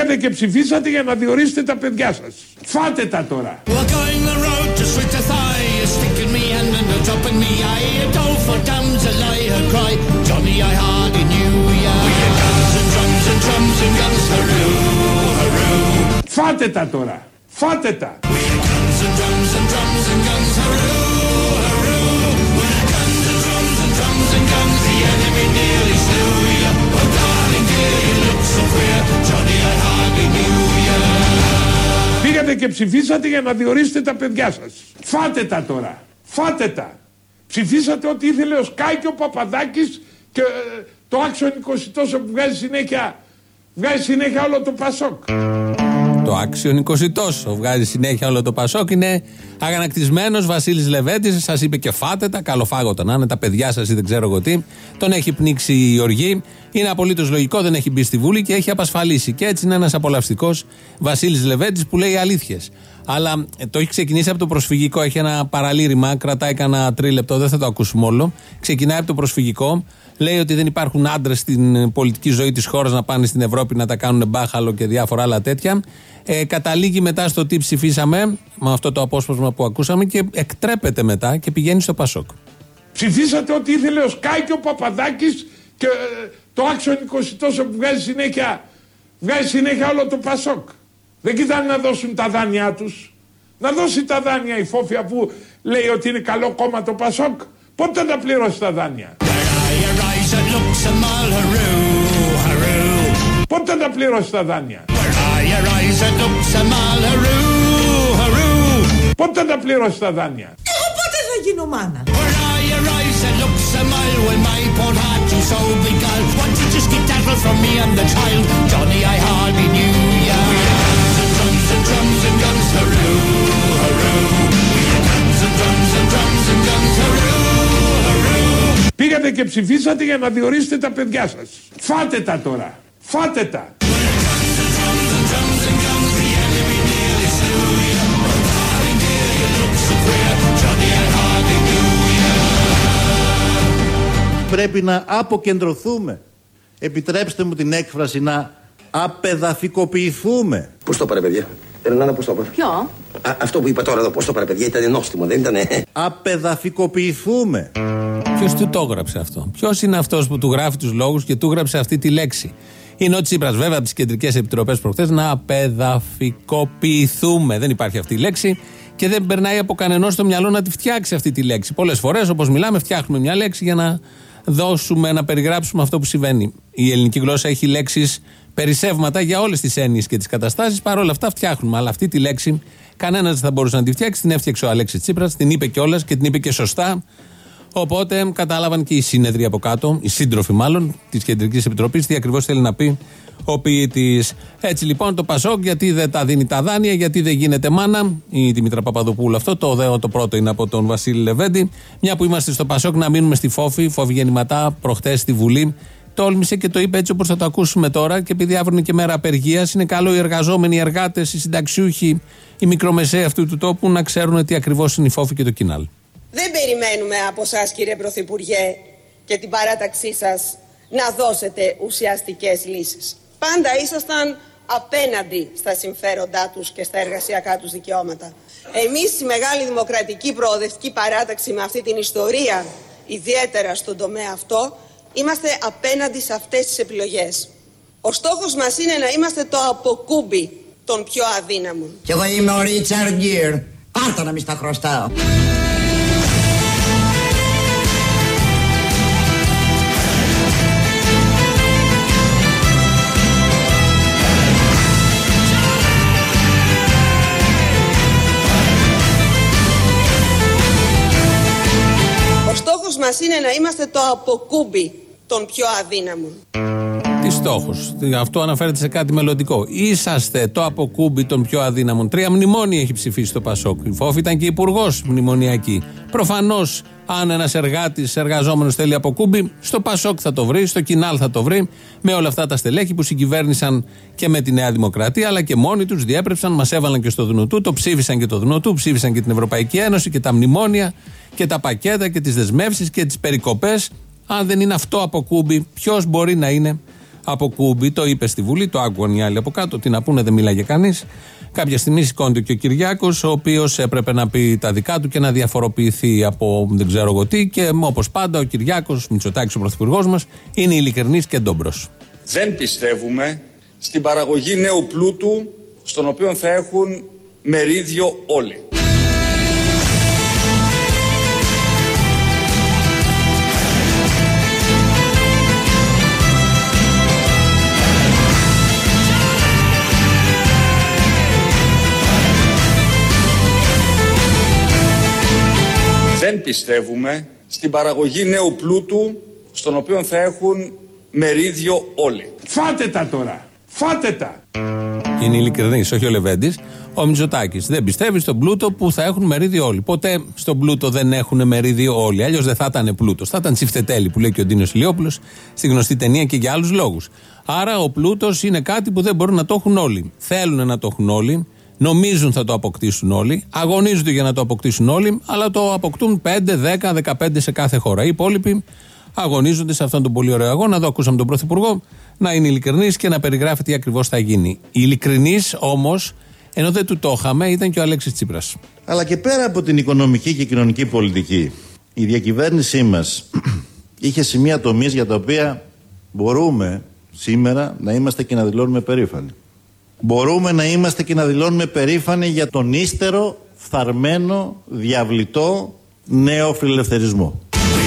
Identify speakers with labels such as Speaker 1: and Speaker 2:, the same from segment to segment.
Speaker 1: Πήγατε και ψηφίσατε για να διορίσετε τα παιδιά σας. Φάτε τα τώρα. Φάτε τα τώρα. Φάτε τα. Πήγατε και ψηφίσατε για να διορίσετε τα παιδιά σας. Φάτε τα τώρα. Φάτε τα. Ψηφίσατε ό,τι ήθελε ο Σκάι και ο Παπαδάκης και το άξιον 20 τόσο που βγάζει συνέχεια όλο το Πασόκ.
Speaker 2: Το άξιον 20 τόσο βγάζει συνέχεια όλο το Πασόκ. Είναι αγανακτισμένος Βασίλης Λεβέντης. Σας είπε και φάτε τα, καλοφάγωτα να είναι τα παιδιά σας ή δεν ξέρω εγώ τι. Τον έχει πνίξει η οργή. Είναι απολύτως λογικό, δεν έχει μπει στη Βουλή και έχει απασφαλίσει. Και έτσι είναι ένας απολαυστικός Βασίλης Λεβέντης που λέει αλήθειες. Αλλά το έχει ξεκινήσει από το προσφυγικό. Έχει ένα παραλήρημα, κρατάει κανένα 3 λεπτό, δεν θα το ακούσουμε όλο. Ξεκινάει από το προσφυγικό. Λέει ότι δεν υπάρχουν άντρες στην πολιτική ζωή της χώρας να πάνε στην Ευρώπη να τα κάνουν μπάχαλο και διάφορα άλλα τέτοια. Καταλήγει μετά στο τι ψηφίσαμε, με αυτό το απόσπασμα που ακούσαμε, και εκτρέπεται μετά και πηγαίνει στο Πασόκ.
Speaker 1: Ψηφίσατε ό,τι ήθελε ο Σκάι και ο Παπαδάκης και το άξιον 20 τόσο που βγάζει συνέχεια όλο το Πασόκ. Δεν κοιτάνε να δώσουν τα δάνειά τους. Να δώσει τα δάνεια η Φόφια που λέει ότι είναι καλό κόμμα το Πασόκ. Πότε θα τα πληρώσει τα δάνεια. Πότε θα τα πληρώσει τα δάνεια. Πότε θα τα πληρώσει τα δάνεια.
Speaker 3: Εγώ πότε θα γίνω μάνα.
Speaker 1: Πήγατε και ψηφίσατε για να διορίσετε τα παιδιά σας. Φάτε τα τώρα. Φάτε τα.
Speaker 4: Πρέπει να αποκεντρωθούμε. Επιτρέψτε μου την έκφραση, να απεδαφικοποιηθούμε.
Speaker 5: Πώς το πάρε, παιδιά? Ελένα, πώς το πάρε?
Speaker 3: Ποιο?
Speaker 5: Αυτό που είπα τώρα εδώ, πώς το πάρε, παιδιά? Ήταν νόστιμο, δεν ήτανε?
Speaker 4: Απεδαφικοποιηθούμε.
Speaker 2: Ποιος του το έγραψε αυτό? Ποιος είναι αυτός που του γράφει τους λόγους και του γράψε αυτή τη λέξη? Είναι ο Τσίπρας, βέβαια, από τις κεντρικές επιτροπές προχθές, να απεδαφικοποιηθούμε. Δεν υπάρχει αυτή η λέξη και δεν περνάει από κανενός στο μυαλό να τη φτιάξει αυτή τη λέξη. Πολλές φορές, όπως μιλάμε, φτιάχνουμε μια λέξη για να δώσουμε, να περιγράψουμε αυτό που συμβαίνει. Η ελληνική γλώσσα έχει λέξεις περισσεύματα για όλες τις έννοιες και τις καταστάσεις. Παρ' όλα αυτά φτιάχνουμε. Αλλά αυτή τη λέξη κανένας δεν θα μπορούσε να τη φτιάξει. Την έφτιαξε ο Αλέξης Τσίπρας, την είπε κιόλας και την είπε και σωστά. Οπότε κατάλαβαν και οι σύνεδροι από κάτω, οι σύντροφοι μάλλον της Κεντρικής Επιτροπής, τι ακριβώς θέλει να πει ο ποιητής. Έτσι λοιπόν το Πασόκ, γιατί δεν τα δίνει τα δάνεια, γιατί δεν γίνεται μάνα, η Δημήτρα Παπαδοπούλου αυτό, το πρώτο είναι από τον Βασίλη Λεβέντη. Μια που είμαστε στο Πασόκ, να μείνουμε στη Φόφη γεννηματά προχτές στη Βουλή. Τόλμησε και το είπε έτσι όπως θα το ακούσουμε τώρα, και επειδή αύριο είναι και μέρα απεργίας, είναι καλό οι εργαζόμενοι, οι εργάτες, οι συνταξιούχοι, οι μικρομεσαίοι αυτού του τόπου να ξέρουν τι ακριβώς είναι η Φόφη και το Κινάλ.
Speaker 6: Δεν περιμένουμε από εσάς, κύριε Πρωθυπουργέ, και την παράταξή σας να δώσετε ουσιαστικές λύσεις. Πάντα ήσασταν απέναντι στα συμφέροντά τους και στα εργασιακά τους δικαιώματα. Εμείς, η Μεγάλη Δημοκρατική Προοδευτική Παράταξη, με αυτή την ιστορία, ιδιαίτερα στον τομέα αυτό, είμαστε απέναντι σε αυτές τις επιλογές. Ο στόχος μας είναι να είμαστε το αποκούμπι των πιο αδύναμων.
Speaker 3: Κι εγώ είμαι ο Ρίτσαρντ Γκίρ. Πάρτα να μη στα χρωστάω.
Speaker 6: Μας είναι να είμαστε το αποκούμπι των πιο αδύναμων.
Speaker 2: Τι στόχος? Αυτό αναφέρεται σε κάτι μελλοντικό. Είσαστε το αποκούμπι των πιο αδύναμων. 3 μνημόνια έχει ψηφίσει το Πασόκ. Η Φόφη ήταν και υπουργός μνημονιακή. Προφανώς, αν ένας εργάτης, εργαζόμενος θέλει αποκούμπι, στο Πασόκ θα το βρει, στο Κινάλ θα το βρει, με όλα αυτά τα στελέχη που συγκυβέρνησαν και με τη Νέα Δημοκρατία, αλλά και μόνοι τους διέπρεψαν, μας έβαλαν και στο Δουνουτού, το ψήφισαν και το Δουνουτού, ψήφισαν και την Ευρωπαϊκή Ένωση και τα μνημόνια και τα πακέτα και τις δεσμεύσεις και τις περικοπές. Αν δεν είναι αυτό αποκούμπι, ποιος μπορεί να είναι από Κούμπι, το είπε στη Βουλή, το άκουγαν οι άλλοι από κάτω. Τι να πούνε, δεν μιλάγε κανείς. Κάποια στιγμή σηκώνεται και ο Κυριάκος, ο οποίος έπρεπε να πει τα δικά του και να διαφοροποιηθεί από δεν ξέρω εγώ τι. Και όπως πάντα, ο Κυριάκος Μητσοτάκης, ο πρωθυπουργός μας, είναι ειλικρινής και ντόμπρος.
Speaker 7: Δεν πιστεύουμε στην παραγωγή νέου πλούτου, στον οποίο θα έχουν μερίδιο όλοι. Δεν πιστεύουμε στην παραγωγή νέου πλούτου, στον οποίο θα έχουν μερίδιο όλοι.
Speaker 1: Φάτε τα τώρα! Φάτε τα!
Speaker 2: Είναι ειλικρινής, όχι ο Λεβέντης. Ο Μητσοτάκης δεν πιστεύει στον πλούτο που θα έχουν μερίδιο όλοι. Ποτέ στον πλούτο δεν έχουν μερίδιο όλοι. Αλλιώς δεν θα ήταν πλούτος. Θα ήταν τσιφτετέλη που λέει και ο Ντίνος Ηλιόπουλος στη γνωστή ταινία και για άλλους λόγους. Άρα ο πλούτος είναι κάτι που δεν μπορούν να το έχουν όλοι. Θέλουν να το έχουν όλοι. Νομίζουν θα το αποκτήσουν όλοι. Αγωνίζονται για να το αποκτήσουν όλοι. Αλλά το αποκτούν 5, 10, 15 σε κάθε χώρα. Οι υπόλοιποι αγωνίζονται σε αυτόν τον πολύ ωραίο αγώνα. Εδώ ακούσαμε τον Πρωθυπουργό να είναι ειλικρινής και να περιγράφει τι ακριβώς θα γίνει. Ειλικρινής όμως, ενώ δεν του το είχαμε, ήταν και ο Αλέξης Τσίπρας.
Speaker 4: Αλλά και πέρα από την οικονομική και κοινωνική πολιτική, η διακυβέρνησή μας είχε σημεία τομείς για τα οποία μπορούμε σήμερα να είμαστε και να δηλώνουμε περήφανοι. Μπορούμε να είμαστε και να δηλώνουμε περήφανοι για τον ύστερο, φθαρμένο, διαβλητό νέο φιλελευθερισμό.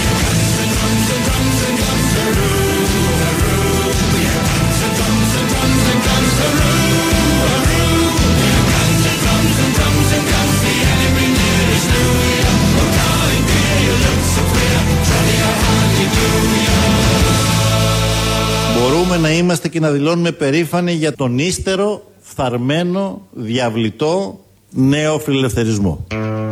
Speaker 4: Μπορούμε να είμαστε και να δηλώνουμε περήφανοι για τον ύστερο, φθαρμένο, διαβλητό νέο φιλελευθερισμό.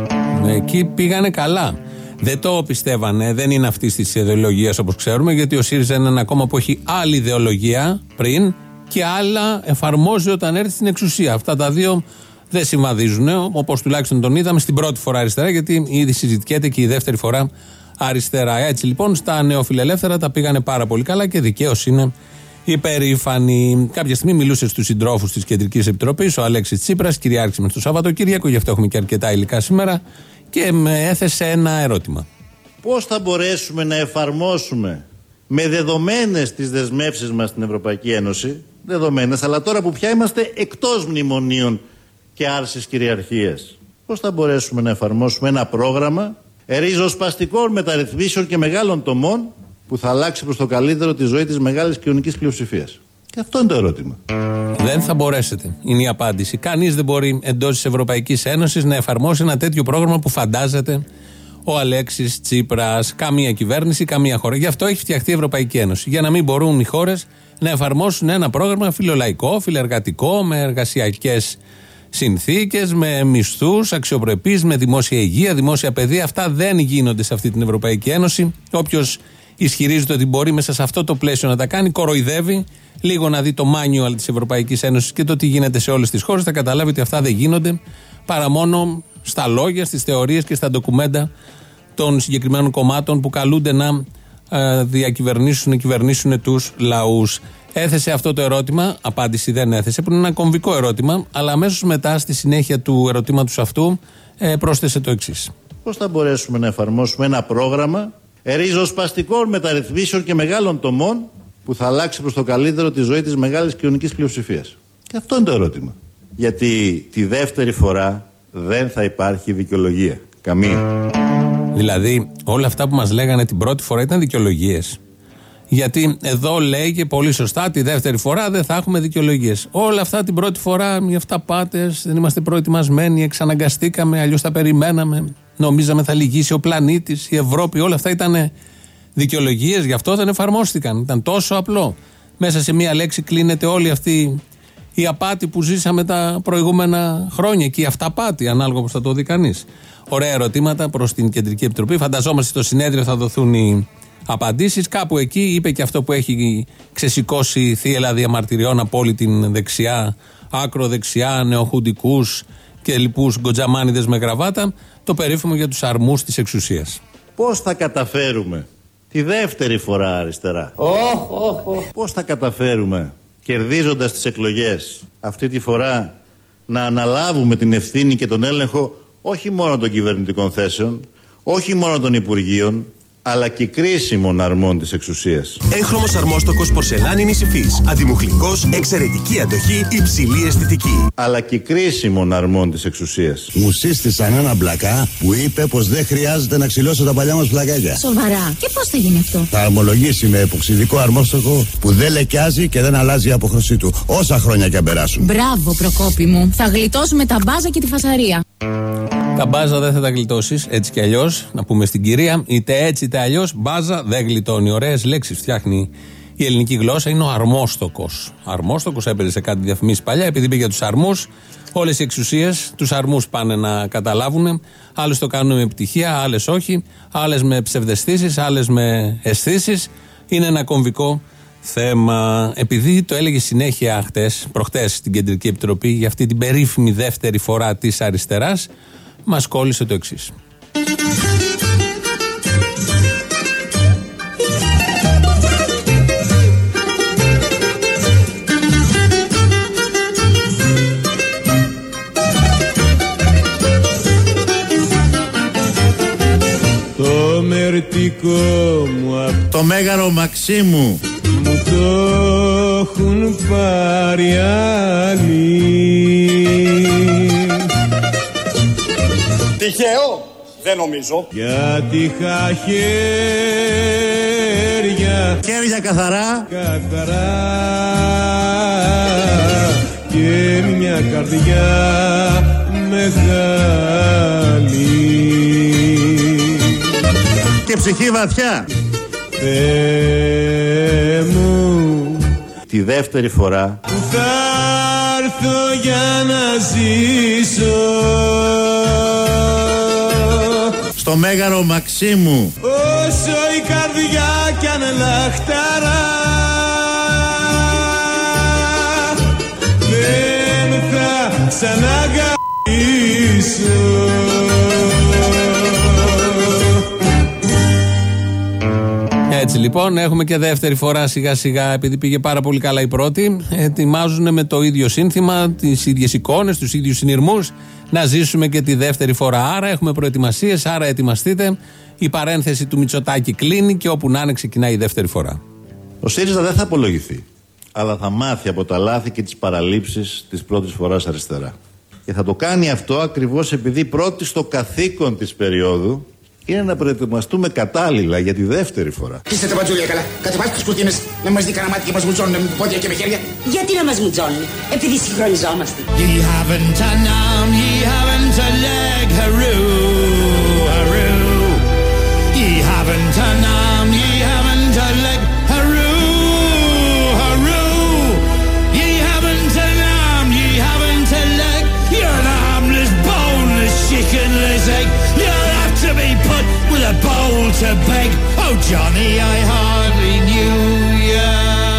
Speaker 2: Εκεί πήγανε καλά. Δεν το πιστεύανε, δεν είναι αυτή τη ιδεολογία όπως ξέρουμε, γιατί ο ΣΥΡΙΖΑ είναι ένα κόμμα που έχει άλλη ιδεολογία πριν και άλλα εφαρμόζει όταν έρθει στην εξουσία. Αυτά τα δύο δεν συμβαδίζουν, όπως τουλάχιστον τον είδαμε στην πρώτη φορά αριστερά, γιατί ήδη συζητιέται και η δεύτερη φορά αριστερά. Έτσι λοιπόν στα νεοφιλελεύθερα τα πήγανε πάρα πολύ καλά και δικαίως είναι υπερήφανοι. Κάποια στιγμή μιλούσε στους συντρόφους της Κεντρικής Επιτροπής ο Αλέξης Τσίπρας, κυριάρχησε με το Σαββατοκύριακο, γι' αυτό έχουμε και αρκετά υλικά σήμερα, και με έθεσε ένα ερώτημα.
Speaker 4: Πώς θα μπορέσουμε να εφαρμόσουμε με δεδομένες τις δεσμεύσεις μας στην Ευρωπαϊκή Ένωση, δεδομένες, αλλά τώρα που πια είμαστε εκτός μνημονίων και άρσης κυριαρχίας, πώς θα μπορέσουμε να εφαρμόσουμε ένα πρόγραμμα ριζοσπαστικών μεταρρυθμίσεων και μεγάλων τομών που θα αλλάξει προς το καλύτερο τη ζωή της μεγάλης κοινωνικής πλειοψηφίας? Και αυτό είναι το ερώτημα.
Speaker 2: Δεν θα μπορέσετε, είναι η απάντηση. Κανείς δεν μπορεί εντός της Ευρωπαϊκής Ένωσης να εφαρμόσει ένα τέτοιο πρόγραμμα που φαντάζεται ο Αλέξης Τσίπρας. Καμία κυβέρνηση, καμία χώρα. Γι' αυτό έχει φτιαχτεί η Ευρωπαϊκή Ένωση. Για να μην μπορούν οι χώρες να εφαρμόσουν ένα πρόγραμμα φιλολαϊκό, φιλεργατικό, με εργασιακές συνθήκες, με μισθούς αξιοπρεπείς, με δημόσια υγεία, δημόσια παιδεία. Αυτά δεν γίνονται σε αυτή την Ευρωπαϊκή Ένωση. Όποιος ισχυρίζεται ότι μπορεί μέσα σε αυτό το πλαίσιο να τα κάνει, κοροϊδεύει. Λίγο να δει το manual της Ευρωπαϊκής Ένωσης και το τι γίνεται σε όλες τις χώρες, θα καταλάβει ότι αυτά δεν γίνονται παρά μόνο στα λόγια, στις θεωρίες και στα ντοκουμέντα των συγκεκριμένων κομμάτων που καλούνται να κυβερνήσουν τους λαούς. Έθεσε αυτό το ερώτημα, απάντηση δεν έθεσε, που είναι ένα κομβικό ερώτημα, αλλά αμέσως μετά, στη συνέχεια του ερωτήματος αυτού, πρόσθεσε το εξής.
Speaker 4: Πώς θα μπορέσουμε να εφαρμόσουμε ένα πρόγραμμα ριζοσπαστικών μεταρρυθμίσεων και μεγάλων τομών που θα αλλάξει προς το καλύτερο τη ζωή της μεγάλης κοινωνικής πλειοψηφίας? Και αυτό είναι το ερώτημα. Γιατί τη δεύτερη φορά δεν θα υπάρχει δικαιολογία. Καμία.
Speaker 2: Δηλαδή, όλα αυτά που μας λέγανε την πρώτη φορά ήταν δικαιολογίες. Γιατί εδώ λέγε πολύ σωστά, τη δεύτερη φορά δεν θα έχουμε δικαιολογίες. Όλα αυτά την πρώτη φορά, οι αυταπάτες, δεν είμαστε προετοιμασμένοι, εξαναγκαστήκαμε, αλλιώς τα περιμέναμε, νομίζαμε θα λυγίσει ο πλανήτης, η Ευρώπη, όλα αυτά ήταν δικαιολογίες, γι' αυτό δεν εφαρμόστηκαν. Ήταν τόσο απλό. Μέσα σε μία λέξη κλείνεται όλη αυτή η απάτη που ζήσαμε τα προηγούμενα χρόνια και η αυταπάτη, ανάλογα όπως θα το δει κανείς. Ωραία ερωτήματα προς την Κεντρική Επιτροπή. Φανταζόμαστε στο συνέδριο θα δοθούν οι απαντήσεις. Κάπου εκεί είπε και αυτό που έχει ξεσηκώσει θύελλα διαμαρτυριών από όλη την δεξιά, άκρο-δεξιά, νεοχουντικούς και λοιπούς γκοτζαμάνιδες με γραβάτα, το περίφημο για τους αρμούς της εξουσίας.
Speaker 4: Πώς θα καταφέρουμε Τη δεύτερη φορά αριστερά. Πώς θα καταφέρουμε, κερδίζοντας τις εκλογές, αυτή τη φορά να αναλάβουμε την ευθύνη και τον έλεγχο όχι μόνο των κυβερνητικών θέσεων, όχι μόνο των υπουργείων, αλλά και κρίσιμων αρμών της εξουσίας.
Speaker 8: Έγχρωμος αρμόστοκος πορσελάνινης υφής. Αντιμουχλικός, εξαιρετική αντοχή, υψηλή αισθητική.
Speaker 4: Αλλά και κρίσιμων αρμών της εξουσίας.
Speaker 9: Μου σύστησαν ένα μπλακά που είπε πως δεν χρειάζεται να ξυλώσω τα παλιά μας πλακάκια.
Speaker 10: Σοβαρά. Και πώς θα γίνει αυτό?
Speaker 9: Θα αρμολογήσει με εποξιδικό αρμόστοκο που δεν λεκιάζει και δεν αλλάζει η αποχρωσή του, όσα χρόνια και αν περάσουν.
Speaker 10: Μπράβο, Προκόπη μου. Θα γλιτώσουμε τα μπάζα και τη φασαρία.
Speaker 2: Τα μπάζα δεν θα τα γλιτώσεις έτσι κι αλλιώς. Να πούμε στην κυρία, είτε έτσι είτε αλλιώς, μπάζα δεν γλιτώνει. Ωραίες λέξεις φτιάχνει η ελληνική γλώσσα. Είναι ο αρμόστοκος. Αρμόστοκος έπαιζε σε κάτι διαφημίσεις παλιά, επειδή είπε για τους αρμούς. Όλες οι εξουσίες τους αρμούς πάνε να καταλάβουν. Άλλες το κάνουν με επιτυχία, άλλες όχι. Άλλες με ψευδαισθήσεις, άλλες με αισθήσεις. Είναι ένα κομβικό θέμα. Επειδή το έλεγε συνέχεια προχτές στην Κεντρική Επιτροπή για αυτή την περίφημη δεύτερη φορά της αριστεράς, μας κόλλησε το εξής.
Speaker 11: Το μερτικό μου
Speaker 4: το Μέγαρο Μαξίμου
Speaker 11: μου το έχουν πάρει άλλοι.
Speaker 7: Τυχαίο, δεν νομίζω.
Speaker 11: Γιατί είχα
Speaker 4: χέρια καθαρά
Speaker 11: και μια καρδιά μεγάλη
Speaker 4: και ψυχή βαθιά.
Speaker 11: Θεέ μου,
Speaker 4: τη δεύτερη φορά
Speaker 11: που θα έρθω για να ζήσω
Speaker 4: στο Μέγαρο Μαξίμου,
Speaker 11: όσο η καρδιά κι αν λαχταρά, δεν θα ξαναγαπήσω.
Speaker 2: Έτσι λοιπόν έχουμε και δεύτερη φορά σιγά σιγά, επειδή πήγε πάρα πολύ καλά η πρώτη, ετοιμάζουν με το ίδιο σύνθημα, τις ίδιες εικόνες, τους ίδιους συνειρμούς, να ζήσουμε και τη δεύτερη φορά. Άρα έχουμε προετοιμασίες, άρα ετοιμαστείτε. Η παρένθεση του Μητσοτάκη κλείνει και όπου να είναι ξεκινάει η δεύτερη φορά.
Speaker 4: Ο ΣΥΡΙΖΑ δεν θα απολογηθεί, αλλά θα μάθει από τα λάθη και τις παραλήψεις της πρώτης φοράς αριστερά. Και θα το κάνει αυτό ακριβώς επειδή πρώτη στο καθήκον της περίοδου είναι να προετοιμαστούμε κατάλληλα για τη δεύτερη φορά.
Speaker 3: Είστε τα μπατζούλια καλά. Κατεβάστε τις κουρτίνες να μας δει κανένα μάτι και μας μουτζώνουν με πόδια και με χέρια.
Speaker 10: Γιατί να μας μουτζώνουν? Επειδή συγχρονιζόμαστε.
Speaker 11: Ye haven't an arm, ye haven't a leg, haroo, haroo. Ye haven't an arm, ye haven't a leg, haroo, haroo. Ye haven't an arm, ye haven't a leg. You're an armless, boneless, chickenless egg. You'll have to be put with a bowl to beg. Oh Johnny, I hardly knew ya.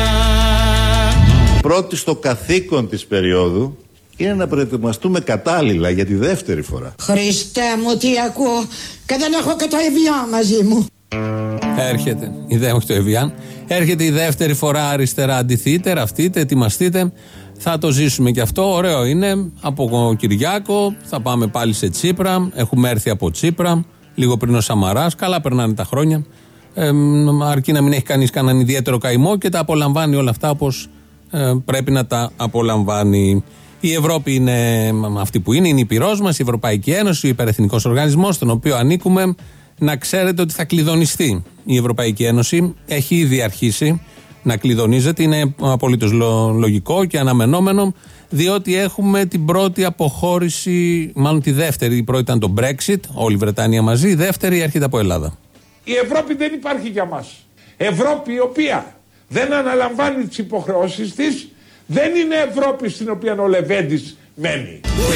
Speaker 4: Πρώτη στο καθήκον της περίοδου είναι να προετοιμαστούμε κατάλληλα για τη δεύτερη φορά.
Speaker 3: Χριστέ μου, τι ακούω και δεν έχω και το Evian μαζί μου.
Speaker 2: Έρχεται, όχι το Evian, έρχεται η δεύτερη φορά αριστερά. Αντιθείτε, ραφτείτε, ετοιμαστείτε. Θα το ζήσουμε και αυτό, ωραίο είναι. Από Κυριάκο θα πάμε πάλι σε Τσίπρα. Έχουμε έρθει από Τσίπρα, λίγο πριν ο Σαμαράς. Καλά περνάνε τα χρόνια. Αρκεί να μην έχει κανείς κανέναν ιδιαίτερο καημό και τα απολαμβάνει όλα αυτά όπως πρέπει να τα απολαμβάνει. Η Ευρώπη είναι αυτή που είναι η πυρός μας, η Ευρωπαϊκή Ένωση, ο υπερεθνικός οργανισμός, στον οποίο ανήκουμε. Να ξέρετε ότι θα κλειδονιστεί η Ευρωπαϊκή Ένωση. Έχει ήδη αρχίσει να κλειδονίζεται. Είναι απολύτως λογικό και αναμενόμενο, διότι έχουμε την πρώτη αποχώρηση, μάλλον τη δεύτερη. Η πρώτη ήταν το Brexit, όλη η Βρετανία μαζί. Η δεύτερη έρχεται από Ελλάδα.
Speaker 1: Η Ευρώπη δεν υπάρχει για μας. Ευρώπη η οποία δεν αναλαμβάνει τις υποχρεώσεις της, δεν είναι Ευρώπη στην οποία ο Λεβέντης μένει.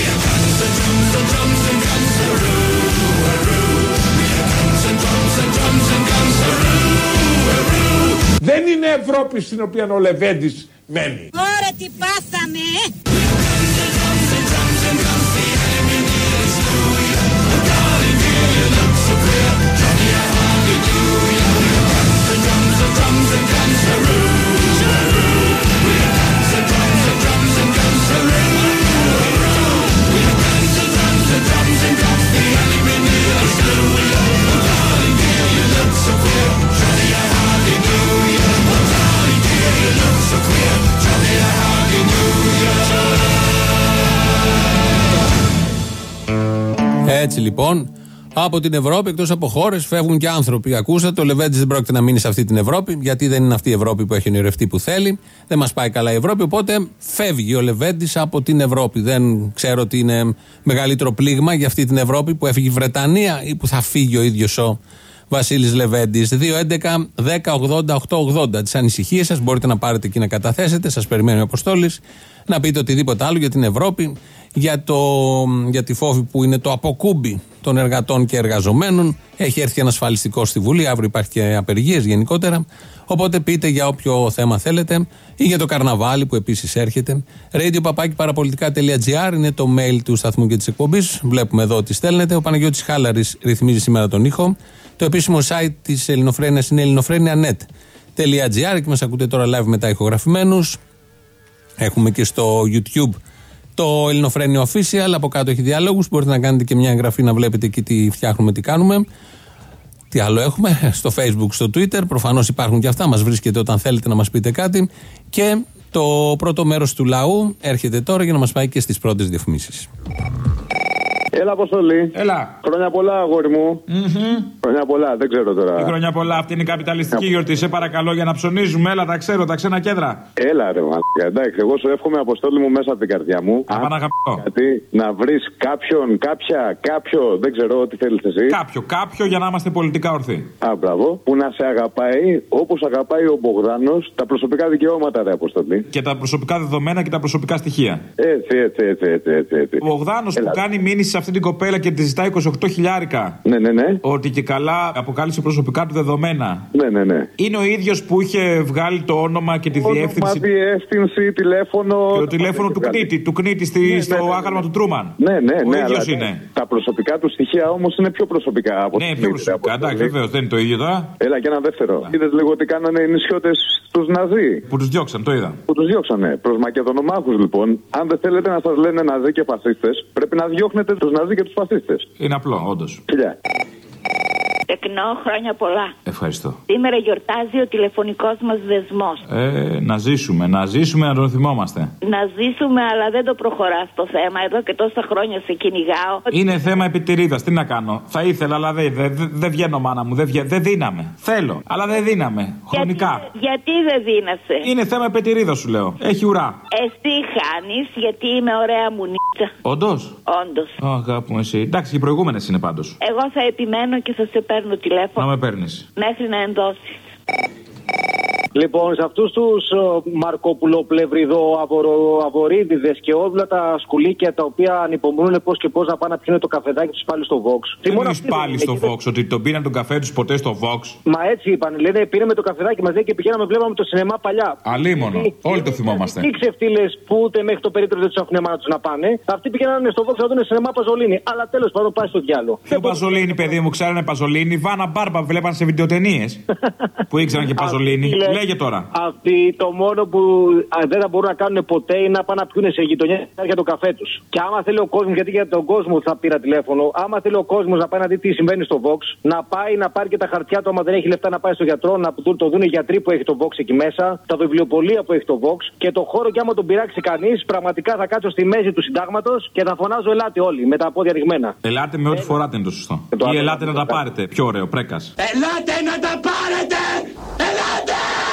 Speaker 1: Δεν είναι Ευρώπη στην οποία ο Λεβέντης μένει.
Speaker 10: Ωραία, τι πάθαμε!
Speaker 11: drums and guns, hurroo, hurroo. We are guns and drums and drums and guns, hurroo, hurroo. We are guns and drums and drums and guns. The enemy near us still we love. Oh darling dear, you look so queer. Johnny, I hardly knew you. Oh darling dear, you look so queer. Johnny, I hardly knew you.
Speaker 2: Έτσι λοιπόν, από την Ευρώπη, εκτός από χώρες, φεύγουν και άνθρωποι. Ακούσατε, ο Λεβέντης δεν πρόκειται να μείνει σε αυτή την Ευρώπη, γιατί δεν είναι αυτή η Ευρώπη που έχει ονειρευτεί που θέλει. Δεν μας πάει καλά η Ευρώπη, οπότε φεύγει ο Λεβέντης από την Ευρώπη. Δεν ξέρω ότι είναι μεγαλύτερο πλήγμα για αυτή την Ευρώπη που έφυγε η Βρετανία ή που θα φύγει ο ίδιος ο Βασίλης Λεβέντης. 2.11.10.80.880. Τις ανησυχίες σας μπορείτε να πάρετε και να καταθέσετε. Σας περιμένει ο Αποστόλης. Να πείτε οτιδήποτε άλλο για την Ευρώπη, για τη φόβη που είναι το αποκούμπι των εργατών και εργαζομένων. Έχει έρθει ένα ασφαλιστικό στη Βουλή, αύριο υπάρχει και απεργίες γενικότερα. Οπότε πείτε για όποιο θέμα θέλετε ή για το καρναβάλι που επίσης έρχεται. radio@parapolitica.gr είναι το mail του σταθμού και της εκπομπής. Βλέπουμε εδώ ότι στέλνετε. Ο Παναγιώτης Χάλαρης ρυθμίζει σήμερα τον ήχο. Το επίσημο site της Ελληνοφρένειας είναι ελληνοφρένια.net.gr και μας ακούτε τώρα live μετά ηχογραφημένους. Έχουμε και στο YouTube το Ελληνοφρένιο Official, από κάτω έχει διαλόγους, μπορείτε να κάνετε και μια εγγραφή να βλέπετε εκεί τι φτιάχνουμε, τι κάνουμε. Τι άλλο έχουμε, στο Facebook, στο Twitter, προφανώς υπάρχουν και αυτά, μας βρίσκετε όταν θέλετε να μας πείτε κάτι. Και το πρώτο μέρος του λαού έρχεται τώρα για να μας πάει και στις πρώτες διαφημίσεις.
Speaker 12: Έλα, Αποστολή.
Speaker 1: Έλα.
Speaker 12: Χρόνια πολλά, αγόρι μου. Χρόνια πολλά, δεν ξέρω τώρα.
Speaker 1: Τι χρόνια πολλά, αυτή είναι η καπιταλιστική γιορτή. Σε παρακαλώ για να ψωνίζουμε. Έλα, τα ξέρω, τα ξένα κέντρα.
Speaker 12: Έλα, ρε μαλάκα. Εντάξει, εγώ σου εύχομαι, Αποστόλη μου, μέσα από την καρδιά μου. Γιατί να βρει κάποιον, κάποιο, δεν ξέρω τι θέλει εσύ.
Speaker 1: Κάποιο για να είμαστε πολιτικά ορθοί.
Speaker 12: Α, μπράβο. Που να σε αγαπάει όπως αγαπάει ο Μπογδάνος τα προσωπικά δικαιώματα, ρε Αποστολή.
Speaker 1: Και τα προσωπικά δεδομένα και τα προσωπικά στοιχεία.
Speaker 12: Έτσι.
Speaker 1: Ο Μπογδάνος που κάνει μήνυση σε αυτή την κοπέλα και τη ζητάει 28 χιλιάρικα.
Speaker 12: Ναι.
Speaker 1: Ότι και καλά αποκάλυψε προσωπικά του δεδομένα.
Speaker 12: Ναι.
Speaker 1: Είναι ο ίδιος που είχε βγάλει το όνομα και τη διεύθυνση.
Speaker 12: Τηλέφωνο.
Speaker 1: Και το τηλέφωνο του κνήτη στο άγαλμα του Τρούμαν.
Speaker 12: Ναι.
Speaker 1: Ο ίδιος είναι.
Speaker 12: Τα προσωπικά του στοιχεία όμως είναι πιο προσωπικά από
Speaker 1: ναι, πιο προσωπικά. Εντάξει, βεβαίως, δεν είναι το ίδιο τώρα.
Speaker 12: Έλα, και ένα δεύτερο. Είδες λίγο τι κάνανε οι νησιώτες στους Ναζί.
Speaker 1: Που τους διώξαν, το είδα.
Speaker 12: Που τους διώξανε. Προς Μακεδονομάχους, λοιπόν, αν δεν θέλετε να σας λένε Ναζί και φασίστες, πρέπει να διώχνετε τους Ναζί και τους φασίστες.
Speaker 1: Είναι απλό, όντως.
Speaker 12: Φιλιά.
Speaker 13: Τεκνό, χρόνια πολλά.
Speaker 1: Ευχαριστώ.
Speaker 13: Σήμερα γιορτάζει ο τηλεφωνικός μας δεσμός.
Speaker 1: Να ζήσουμε, να τον θυμόμαστε.
Speaker 13: Να ζήσουμε, αλλά δεν το προχωράς το θέμα. Εδώ και τόσα χρόνια σε κυνηγάω.
Speaker 1: Είναι θέμα επιτηρίδας. Τι να κάνω. Θα ήθελα, αλλά δεν βγαίνω, μάνα μου. Δεν δύναμε. Θέλω, αλλά δεν δύναμε. Χρονικά.
Speaker 13: Γιατί δεν δύνασε.
Speaker 1: Είναι θέμα επιτηρίδας, σου λέω. Έχει ουρά.
Speaker 13: Εσύ χάνεις, γιατί είμαι ωραία μου νίτσα.
Speaker 1: Όντως. Αγάπη μου, εσύ. Εντάξει, οι προηγούμενες είναι πάντως.
Speaker 13: Εγώ θα επιμένω και θα σε παίρνω τηλέφωνο.
Speaker 1: Να με παίρνεις.
Speaker 13: Μέχρι να ενδώσεις.
Speaker 14: Λοιπόν, σε αυτούς τους μαρκοπουλοπλευριδο-αβορίδιδες και όλα τα σκουλίκια τα οποία ανυπομονούν πώς και πώς να πάνε να πιούν το καφεδάκι τους πάλι στο Vox.
Speaker 1: Τι εννοείς πάλι στο Vox, ότι τον πήραν τον καφέ τους ποτέ στο Vox.
Speaker 14: Μα έτσι είπαν, λένε πήραμε το καφεδάκι μας και πηγαίναμε, βλέπαμε το σινεμά παλιά.
Speaker 1: Αλίμονο, όλοι το θυμόμαστε.
Speaker 14: Τι ξεφτύλες που ούτε μέχρι το περίπτωμα δεν τους έχουν μάνα τους να πάνε. Αυτοί πηγαίνανε στο Vox να δουν σινεμά Παζολίνη. Αλλά τέλος πάντων πάει στο διάλογο.
Speaker 1: Ποιο Παζολίνη, παιδί μου, ξέρανε Παζολίνη. Βάνα Μπάρμπα βλέπαν σε βιντεοτενίες που ήξεραν και Παζολίνη. Λέγε τώρα.
Speaker 14: Αυτοί το μόνο που δεν θα μπορούν να κάνουν ποτέ είναι να πάνε να πιούνε σε γειτονιά για το καφέ τους. Και άμα θέλει ο κόσμος, γιατί για τον κόσμο θα πήρα τηλέφωνο, άμα θέλει ο κόσμος να πάει να δει τι συμβαίνει στο Vox, να πάει να πάρει και τα χαρτιά του, άμα δεν έχει λεφτά να πάει στο γιατρό, να το δουν οι γιατροί που έχει το Vox εκεί μέσα, τα βιβλιοπωλεία που έχει το Vox και το χώρο, και άμα τον πειράξει κανείς, πραγματικά θα κάτσω στη μέση του συντάγματος και θα φωνάζω ελάτε όλοι με τα πόδια ρηγμένα.
Speaker 1: Ελάτε με ό,τι φοράτε είναι το σωστό. Ή ελάτε να τα πάρετε. Πιο ωραίο, Πρέκας.
Speaker 11: Ελάτε να τα πάρετε! Ελάτε!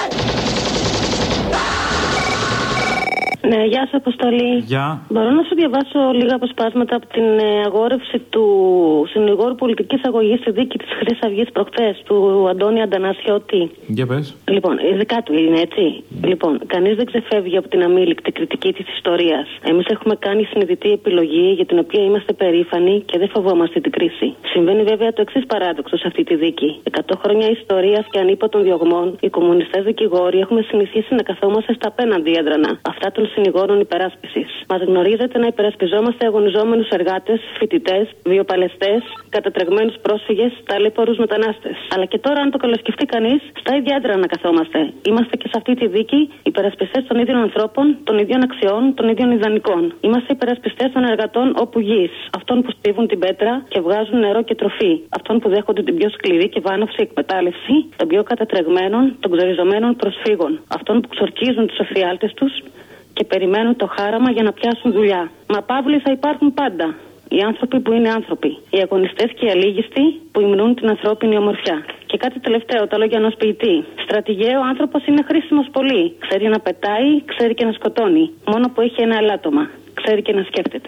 Speaker 15: Ναι, γεια σας Αποστολή.
Speaker 1: Γεια.
Speaker 15: Μπορώ να σου διαβάσω λίγα αποσπάσματα από την αγόρευση του συνηγόρου πολιτικής αγωγής στη δίκη της Χρυσής Αυγής προχθές, του Αντώνη Αντανασιώτη.
Speaker 1: Για πες.
Speaker 15: Λοιπόν, ειδικά του είναι έτσι. Λοιπόν, κανείς δεν ξεφεύγει από την αμήλικτη κριτική της ιστορίας. Εμείς έχουμε κάνει συνειδητή επιλογή για την οποία είμαστε περήφανοι και δεν φοβόμαστε την κρίση. Συμβαίνει βέβαια το εξής παράδοξο σε αυτή τη δίκη. 100 χρόνια ιστορίας και ανίποτων διωγμών, οι κομμουνιστές δικηγόροι έχουμε συνηθίσει να καθόμαστε στα απέναντι έδρανα. Αυτά των συνηγόρων υπεράσπισης. Μας γνωρίζετε να υπερασπιζόμαστε αγωνιζόμενους εργάτες, φοιτητές, βιοπαλαιστές, κατατρεγμένους πρόσφυγες, ταλαιπωρούς μετανάστες. Αλλά και τώρα, αν το καλοσκεφτεί κανείς, στα ίδια έντρα να καθόμαστε. Είμαστε και σε αυτή τη δίκη υπερασπιστές των ίδιων ανθρώπων, των ίδιων αξιών, των ίδιων ιδανικών. Είμαστε υπερασπιστές των εργατών όπου γης. Αυτών που στίβουν την πέτρα και βγάζουν νερό και τροφή. Αυτών που δέχονται την πιο σκληρή και βάναυση εκμετάλλευση των πιο κατατρεγμένων, των ξοριζωμένων προσφύγων. Αυτών που ξορκίζουν τους εφιάλτες τους και περιμένουν το χάραμα για να πιάσουν δουλειά. Μα παύλοι θα υπάρχουν πάντα. Οι άνθρωποι που είναι άνθρωποι. Οι αγωνιστές και οι αλήγιστοι που υμνούν την ανθρώπινη ομορφιά. Και κάτι τελευταίο, τα λόγια ενός ποιητή. Στρατηγέ, ο άνθρωπος είναι χρήσιμος πολύ. Ξέρει να πετάει, ξέρει και να σκοτώνει. Μόνο που έχει ένα ελάττωμα. Ξέρει και να σκέφτεται.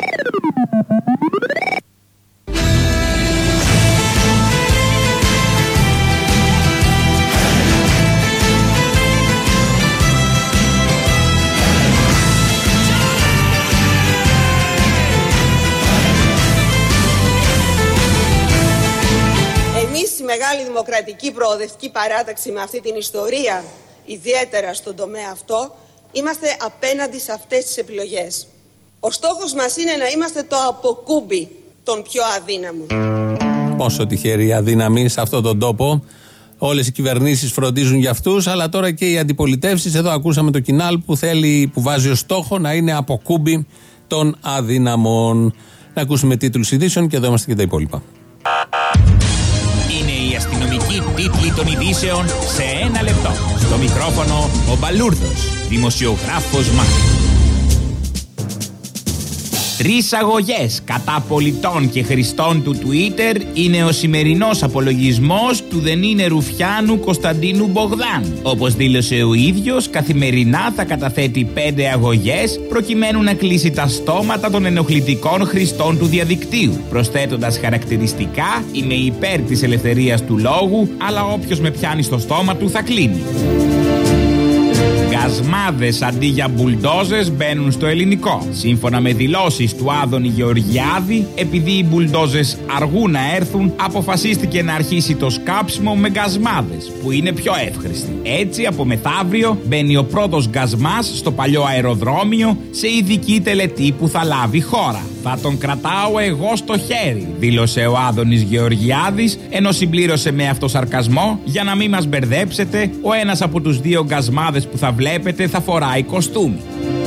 Speaker 6: Εμείς η Μεγάλη Δημοκρατική Προοδευτική Παράταξη με αυτή την ιστορία, ιδιαίτερα στον τομέα αυτό, είμαστε απέναντι σε αυτές τις επιλογές. Ο στόχος μας είναι να είμαστε το αποκούμπι των πιο αδύναμων.
Speaker 2: Πόσο τυχεροί αδύναμοι σε αυτόν τον τόπο. Όλες οι κυβερνήσεις φροντίζουν για αυτούς, αλλά τώρα και οι αντιπολιτεύσεις. Εδώ ακούσαμε το Κινάλ που βάζει ως στόχο να είναι αποκούμπι των αδύναμων. Να ακούσουμε τίτλους ειδήσεων και εδώ είμαστε και τα υπόλοιπα.
Speaker 16: Είναι η αστυνομική τίτλη των ειδήσεων σε ένα λεπτό. Στο μικρόφωνο ο Μπαλούρδος, δημοσιογράφος Μάρκος. 3 αγωγές κατά πολιτών και χρηστών του Twitter είναι ο σημερινός απολογισμός του δεν είναι Ρουφιάνου Κωνσταντίνου Μπογδάνου. Όπως δήλωσε ο ίδιος, καθημερινά θα καταθέτει 5 αγωγές προκειμένου να κλείσει τα στόματα των ενοχλητικών χρηστών του διαδικτύου, προσθέτοντας χαρακτηριστικά «Είμαι υπέρ της ελευθερίας του λόγου, αλλά όποιος με πιάνει στο στόμα του θα κλείνει». Γκασμάδες αντί για μπουλντόζες μπαίνουν στο ελληνικό. Σύμφωνα με δηλώσεις του Άδωνη Γεωργιάδη, επειδή οι μπουλντόζες αργούν να έρθουν, αποφασίστηκε να αρχίσει το σκάψιμο με γκασμάδες, που είναι πιο εύχρηστοι. Έτσι, από μεθαύριο μπαίνει ο πρώτος γκασμάς στο παλιό αεροδρόμιο σε ειδική τελετή που θα λάβει χώρα. Θα τον κρατάω εγώ στο χέρι, δήλωσε ο Άδωνης Γεωργιάδης, ενώ συμπλήρωσε με αυτοσαρκασμό, για να μην μας μπερδέψετε, ο ένας από τους 2 γκασμάδες που θα βλέπετε θα φοράει κοστούμι.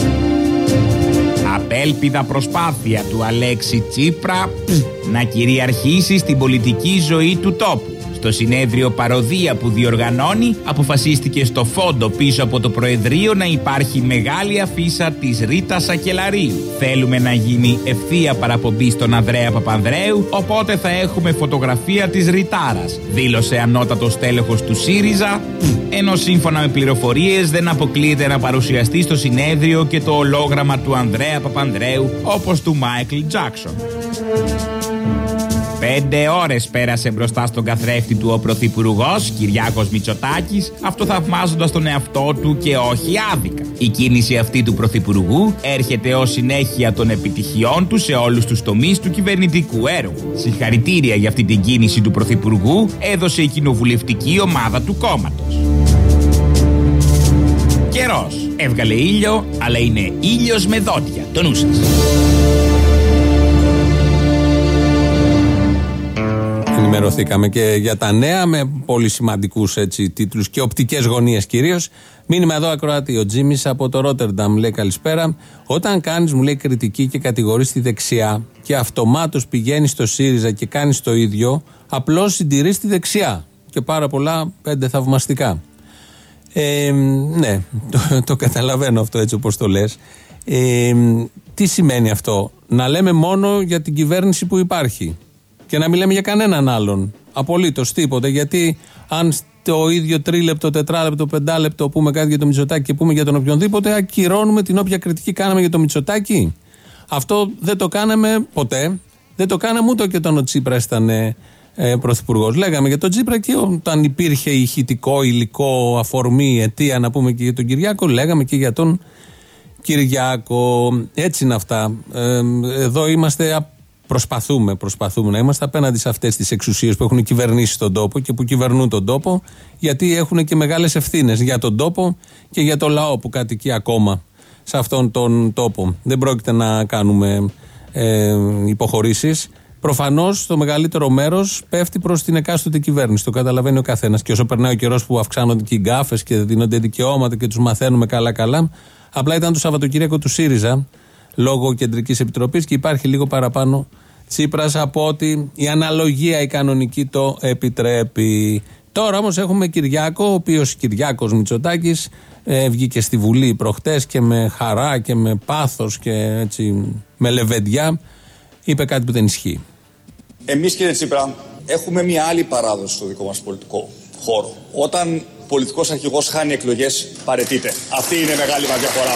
Speaker 16: Απέλπιδα προσπάθεια του Αλέξη Τσίπρα να κυριαρχήσει στην πολιτική ζωή του τόπου. Στο συνέδριο παροδία που διοργανώνει, αποφασίστηκε στο φόντο πίσω από το Προεδρείο να υπάρχει μεγάλη αφίσα της Ρίτας Σακελαρίου. Θέλουμε να γίνει ευθεία παραπομπή στον Ανδρέα Παπανδρέου, οπότε θα έχουμε φωτογραφία της Ριτάρας, δήλωσε ανώτατος τέλεχος του ΣΥΡΙΖΑ, ενώ σύμφωνα με πληροφορίες δεν αποκλείεται να παρουσιαστεί στο συνέδριο και το ολόγραμμα του Ανδρέα Παπανδρέου όπως του Μάικλ Τζάκσον. 5 ώρες πέρασε μπροστά στον καθρέφτη του ο Πρωθυπουργός Κυριάκος Μητσοτάκης, αυτοθαυμάζοντας τον εαυτό του και όχι άδικα. Η κίνηση αυτή του Πρωθυπουργού έρχεται ως συνέχεια των επιτυχιών του σε όλους τους τομείς του κυβερνητικού έργου. Συγχαρητήρια για αυτή την κίνηση του Πρωθυπουργού έδωσε η κοινοβουλευτική ομάδα του κόμματος. Καιρός. Έβγαλε ήλιο, αλλά είναι ήλιος με δόντια. Το νου σας.
Speaker 2: Ενημερωθήκαμε και για τα νέα με πολύ σημαντικούς τίτλους και οπτικές γωνίες κυρίως. Μήνυμα εδώ ακροάτη ο Τζίμις από το Ρότερνταμ, λέει καλησπέρα. Όταν κάνεις, μου λέει, κριτική και κατηγορείς τη δεξιά και αυτομάτως πηγαίνεις στο ΣΥΡΙΖΑ και κάνεις το ίδιο, απλώς συντηρείς τη δεξιά. Και πάρα πολλά 5 θαυμαστικά. Ναι, το καταλαβαίνω αυτό έτσι όπως το λες. Τι σημαίνει αυτό? Να λέμε μόνο για την κυβέρνηση που υπάρχει και να μην λέμε για κανέναν άλλον. Απολύτως τίποτε. Γιατί αν το ίδιο 3λεπτο, 4λεπτο, 5λεπτο πούμε κάτι για το Μητσοτάκη και πούμε για τον οποιονδήποτε, ακυρώνουμε την όποια κριτική κάναμε για το Μητσοτάκη. Αυτό δεν το κάναμε ποτέ. Δεν το κάναμε ούτε και όταν ο Τσίπρας ήταν πρωθυπουργός. Λέγαμε για τον Τσίπρα και όταν υπήρχε ηχητικό, υλικό, αφορμή, αιτία να πούμε και για τον Κυριάκο, λέγαμε και για τον Κυριάκο. Έτσι είναι αυτά. Εδώ είμαστε. Προσπαθούμε να είμαστε απέναντι σε αυτές τις εξουσίες που έχουν κυβερνήσει τον τόπο και που κυβερνούν τον τόπο, γιατί έχουν και μεγάλες ευθύνες για τον τόπο και για το λαό που κατοικεί ακόμα σε αυτόν τον τόπο. Δεν πρόκειται να κάνουμε υποχωρήσεις. Προφανώς το μεγαλύτερο μέρος πέφτει προς την εκάστοτε κυβέρνηση. Το καταλαβαίνει ο καθένας. Και όσο περνάει ο καιρός που αυξάνονται και οι γκάφες και δίνονται δικαιώματα και τους μαθαίνουμε καλά-καλά, απλά ήταν το Σαββατοκύριακο του ΣΥΡΙΖΑ λόγω Κεντρικής Επιτροπής και υπάρχει λίγο παραπάνω Τσίπρας από ότι η αναλογία η κανονική το επιτρέπει. Τώρα όμως έχουμε Κυριάκο, ο οποίος Κυριάκος Μητσοτάκης βγήκε στη Βουλή προχτές και με χαρά και με πάθος και έτσι με λεβεντιά είπε κάτι που δεν ισχύει.
Speaker 7: Εμείς, κύριε Τσίπρα, έχουμε μια άλλη παράδοση στο δικό μας πολιτικό χώρο. Όταν πολιτικός αρχηγός χάνει εκλογές, παραιτείται. Αυτή είναι μεγάλη μας διαφορά.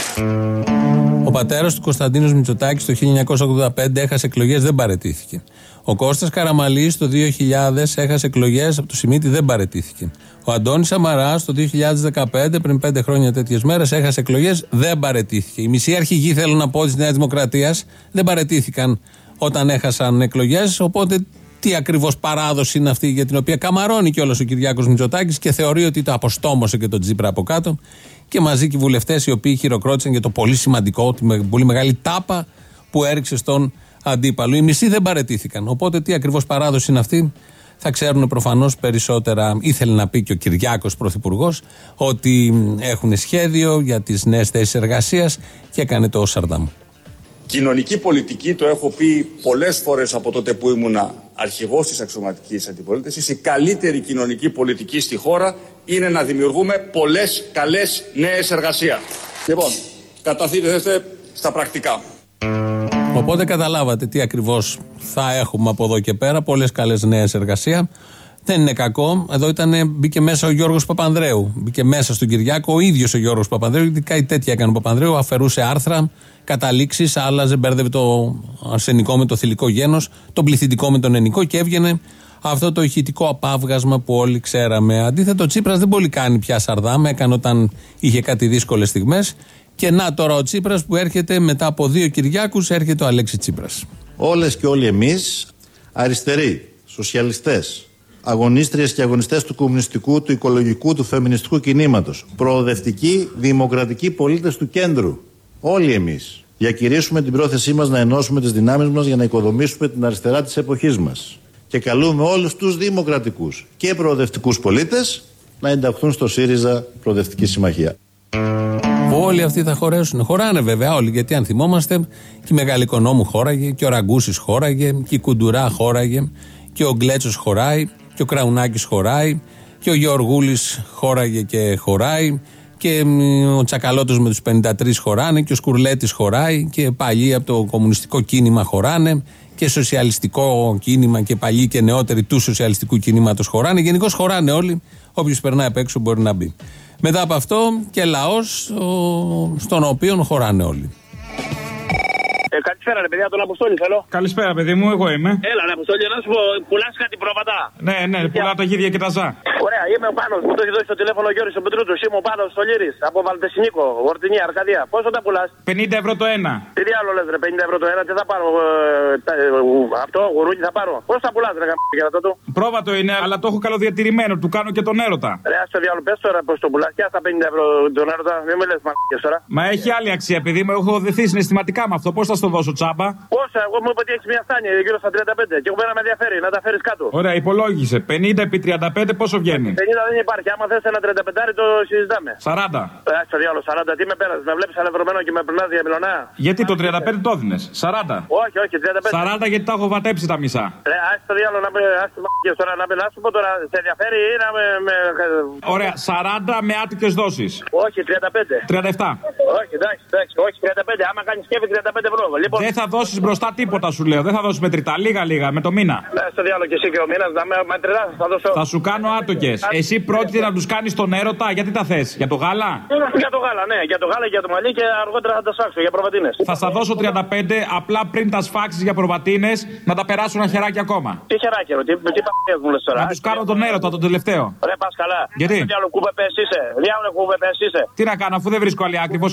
Speaker 2: Ο πατέρας του Κωνσταντίνος Μητσοτάκης το 1985 έχασε εκλογές, δεν παραιτήθηκε. Ο Κώστας Καραμαλής το 2000 έχασε εκλογές από το Σιμίτι, δεν παραιτήθηκε. Ο Αντώνης Σαμαράς το 2015, πριν 5 χρόνια τέτοιες μέρες, έχασε εκλογές, δεν παραιτήθηκε. Οι μισοί αρχηγοί, θέλω να πω, της Νέας Δημοκρατίας δεν παραιτήθηκαν όταν έχασαν εκλογές. Οπότε, τι ακριβώς παράδοση είναι αυτή για την οποία καμαρώνει κιόλας ο Κυριάκος Μητσοτάκης και θεωρεί ότι το αποστόμωσε και τον Τσίπρα από κάτω. Και μαζί και οι βουλευτές οι οποίοι χειροκρότησαν για το πολύ σημαντικό, τη πολύ μεγάλη τάπα που έριξε στον αντίπαλο. Οι μισοί δεν παραιτήθηκαν. Οπότε, τι ακριβώς παράδοση είναι αυτή, θα ξέρουν προφανώς περισσότερα. Ήθελε να πει και ο Κυριάκος Πρωθυπουργός ότι έχουν σχέδιο για τις νέες θέσεις εργασίας και έκανε το Σαρδάμ.
Speaker 7: Κοινωνική πολιτική, το έχω πει πολλές φορές από τότε που ήμουνα αρχηγός της αξιωματικής αντιπολίτευσης, η καλύτερη κοινωνική πολιτική στη χώρα είναι να δημιουργούμε πολλές καλές νέες εργασίες. Λοιπόν, καταθείτε στα πρακτικά.
Speaker 2: Οπότε καταλάβατε τι ακριβώς θα έχουμε από εδώ και πέρα. Πολλές καλές νέες εργασίες. Δεν είναι κακό. Εδώ μπήκε μέσα ο Γιώργος Παπανδρέου. Μπήκε μέσα στον Κυριάκο ο ίδιος ο Γιώργος Παπανδρέου. Γιατί κάτι τέτοια έκανε ο Παπανδρέου. Αφαιρούσε άρθρα, καταλήξεις, άλλαζε, μπέρδευε το αρσενικό με το θηλυκό γένος, το πληθυντικό με τον ενικό και έβγαινε αυτό το ηχητικό απάβγασμα που όλοι ξέραμε. Αντίθετα, ο Τσίπρας δεν πολύ κάνει πια Σαρδάμ. Έκανε όταν είχε κάτι δύσκολες στιγμές. Και να τώρα ο Τσίπρας που έρχεται μετά από 2 Κυριάκους, έρχεται ο Αλέξη Τσίπρας.
Speaker 4: Όλες και όλοι εμείς, αριστεροί, σοσιαλιστές, αγωνίστριες και αγωνιστές του κομμουνιστικού, του οικολογικού, του φεμινιστικού κινήματος, προοδευτικοί, δημοκρατικοί πολίτες του κέντρου, όλοι εμείς διακηρύσουμε την πρόθεσή μας να ενώσουμε τις δυνάμεις μας για να οικοδομήσουμε την αριστερά της εποχής μας. Και καλούμε όλους τους δημοκρατικούς και προοδευτικούς πολίτες να ενταχθούν στο ΣΥΡΙΖΑ Προοδευτική Συμμαχία.
Speaker 2: Όλοι αυτοί θα χωρέσουν. Χωράνε βέβαια όλοι, γιατί αν θυμόμαστε και η Μεγάλη Οικονόμου χώραγε και ο Ραγκούσης χώραγε και η Κουντουρά χώραγε και ο Γκλέτσος χωράει και ο Κραουνάκης χωράει και ο Γεωργούλης χώραγε και χωράει και ο Τσακαλώτος με τους 53 χωράνε και ο Σκουρλέτης χωράει και παλιοί από το κομμουνιστικό κίνημα χωράνε και σοσιαλιστικό κίνημα και παλιοί και νεότεροι του σοσιαλιστικού κινήματος χωράνε. Γενικώς χωράνε όλοι, όποιος περνάει απ' έξω μπορεί να μπει. Μετά από αυτό και λαός στον οποίο χωράνε όλοι.
Speaker 14: Καλησπέρα, ρε παιδιά, τον Αποστόλη θέλω.
Speaker 17: Καλησπέρα, παιδί μου, εγώ είμαι.
Speaker 14: Έλα, ρε Αποστόλη, να σου πω, πουλάς κάτι πρόβατα.
Speaker 17: Ναι, πουλάω τα γίδια και τα ζά.
Speaker 14: Ωραία, είμαι ο Πάνος, μου το έχει δώσει το τηλέφωνο ο Γιώργης ο Πετρούτσος. Είμαι ο Πάνος Στολίρης, από Βαλτεσινίκο, Γορτινή, Αρκαδία. Πόσο τα πουλάς?
Speaker 17: 50 ευρώ το ένα.
Speaker 14: Τι άλλο λες, ρε, 50 ευρώ το ένα, τι θα πάρω? Αυτό, γουρούνι θα πάρω. Πώς θα πουλάς, ρε, για να το.
Speaker 17: Πρόβατο είναι, αλλά το έχω καλοδιατηρημένο, του κάνω και τον έρωτα.
Speaker 14: Ρε, ας το διάλογο, πες τώρα πώς το πουλάς και στα 50 ευρώ τον έρωτα, μην με λες μαλακίες τώρα.
Speaker 17: Μα έχει άλλη αξία, παιδί μου, έχω δεθεί συναισθηματικά με αυτό, πώς θα στο δώσω τσάμπα?
Speaker 14: Πόσα, εγώ μου είπα ότι έχει μια στάνια γύρω στα 35 και εγώ πέρα με ενδιαφέρει να τα φέρεις κάτω.
Speaker 17: Ωραία, υπολόγισε. 50 επί 35 πόσο βγαίνει?
Speaker 14: 50 δεν υπάρχει. Άμα θες ένα 35 το συζητάμε.
Speaker 17: 40.
Speaker 14: Στο διάλογο 40. Τι με πέρασες, με βλέπεις αλευρωμένο και με περνάς για μιλονά?
Speaker 17: Γιατί το 35 το έδινες? 40.
Speaker 14: Όχι, 35.
Speaker 17: 40 γιατί τα έχω βατέψει τα μισά.
Speaker 14: Ρε, άσε το διάλογο να με τώρα να σου πω τώρα, σε ενδιαφέρει ή να με.
Speaker 17: Ωραία, 40 με άτικες δόσεις.
Speaker 14: Όχι, 35.
Speaker 17: 37.
Speaker 14: Όχι, εντάξει, όχι 35. Άμα κάνεις σκέφη 35 ευρώ. Λοιπόν.
Speaker 17: Δεν θα δώσεις μπροστά τίποτα, σου λέω. Δεν θα δώσεις μετρητά. Λίγα με το μήνα.
Speaker 14: Στο διάλογο και εσύ και ο μήνας να με μετρητά θα δώσω.
Speaker 17: Θα σου κάνω άτοκες. Εσύ πρόκειται να τους κάνεις τον έρωτα, γιατί τα θες? Για το γάλα?
Speaker 14: Για το γάλα, ναι. Για το γάλα και για το μαλλί και αργότερα θα τα σφάξω για προβατίνες.
Speaker 17: Θα στα δώσω 35, απλά πριν τα σφάξεις για προβατίνες να τα περάσουν ένα χεράκι ακόμα.
Speaker 14: Τι χεράκι, τι παπιές μου λες τώρα?
Speaker 17: Να τους κάνω τον έρωτα, τον τελευταίο.
Speaker 14: Ρε, πας καλά.
Speaker 17: Γιατί?
Speaker 14: Διάλογο κουβεπές είσαι.
Speaker 17: Τι να κάνω, αφού δεν βρίσκω άλλη άκρη, πως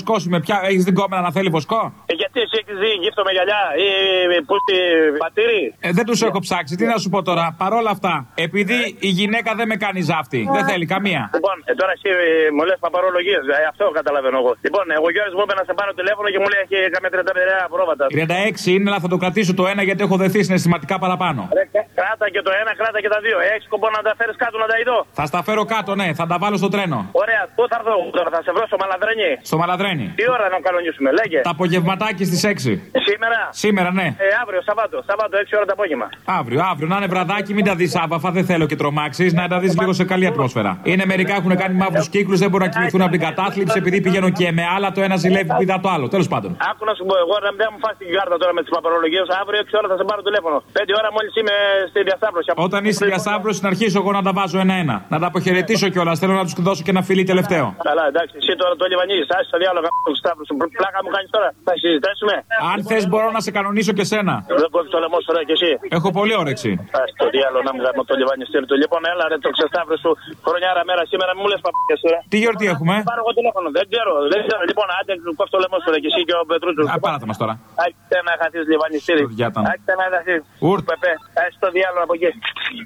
Speaker 17: βοσκό σου με πια. Έχεις δει κόμμενα να θέλει βοσκό?
Speaker 18: Γιατί εσύ έχεις δει γύφτο με γυαλιά ή πούστη πατήρι?
Speaker 17: Δεν τους έχω ψάξει. Τι να σου πω τώρα. Παρόλα αυτά, επειδή η γυναίκα δεν με κάνει ζάφτη, δεν θέλει καμία.
Speaker 18: Λοιπόν, τώρα εσύ μου λες παπαρολογίες. Αυτό καταλαβαίνω εγώ. Λοιπόν, εγώ Γιώργος μου είπε να σε πάρω τηλέφωνο και μου λέει έχει καμία 35 πρόβατα.
Speaker 17: 36 είναι, αλλά θα το κρατήσω το ένα γιατί έχω δεθεί συναισθηματικά παραπάνω.
Speaker 18: Κράτα και το ένα, κράτα και τα δύο. Έχεις σκοπό να τα φέρεις κάτω να τα ειδώ?
Speaker 17: Θα στα φέρω κάτω, ναι, θα τα βάλω στο τρένο.
Speaker 18: Ωραία, πού θα έρθω τώρα, θα σε βρω στο Μαλαδρένι?
Speaker 17: Στο Μαλαδρένι.
Speaker 18: Τι ώρα να κανονίσουμε, λέγε.
Speaker 17: Τα απογευματάκι στις 6.
Speaker 18: Σήμερα?
Speaker 17: Σήμερα, ναι.
Speaker 18: Αύριο, Σαββάτο, 6 ώρα το απόγευμα.
Speaker 17: Αύριο, να είναι βραδάκι, μην τα δεις άβαφα, δεν θέλω και τρομάξεις, να τα δεις λίγο σε καλή ατμόσφαιρα. Είναι μερικά έχουν κάνει μαύρους κύκλους, δεν μπορούν να κοιμηθούν από την κατάθλιψη επειδή πηγαίνουν και με άλλα, το ένα ζηλεύει πηδά το άλλο. Τέλος πάντων.
Speaker 18: Άκου να σου πω, εγώ να μην μου φας την κάρτα τώρα με τις παπαρολογίες. Αύριο 6 ώρα θα σε πάρω τηλέφωνο. 5 ώρα μόλις είμαι στη διασταύρωση.
Speaker 17: Όταν είσαι στη διασταύρωση, να αρχίσω εγώ να τα βάζω ένα-ένα. Να τα αποχαιρετήσω κιόλας. Θέλω να τους δώσω και ένα φιλί τελευταίο.
Speaker 18: Καλά, εντάξει, εσύ τώρα το λιβανίζεις. Άσε το διάλογο του Σταύρου. Πλάκα μου κάνεις τώρα. Θα συζητήσουμε.
Speaker 17: Αν θες, μπορώ να σε κανονίσω και σένα.
Speaker 18: Δεν κόβεις το λαιμό σου, ρε, κι εσύ.
Speaker 17: Έχω πολύ όρεξη.
Speaker 18: Άσε το διάλογο να μου κάνω το λιβανιστήρι του. Λοιπόν, έλα ρε το ξεσταύρου σου. Χρονιάρα μέρα σήμερα, μου λες παπάκια σου, ρε.
Speaker 17: Τι γιορτή έχουμε?
Speaker 18: Πάρω εγώ τηλέφωνο, δεν ξέρω. Λοιπόν, άντε κόβεις το λαιμό σου, ρε, κι εσύ και ο Πετρούτσος.
Speaker 17: Πάρατα μας τώρα.
Speaker 18: Άκτε να χαθείς λιβανιστήρι. Άκτε να χαθείς.
Speaker 17: Ουρτ.
Speaker 18: Πεπέ, άσε το διάλογο από εκεί.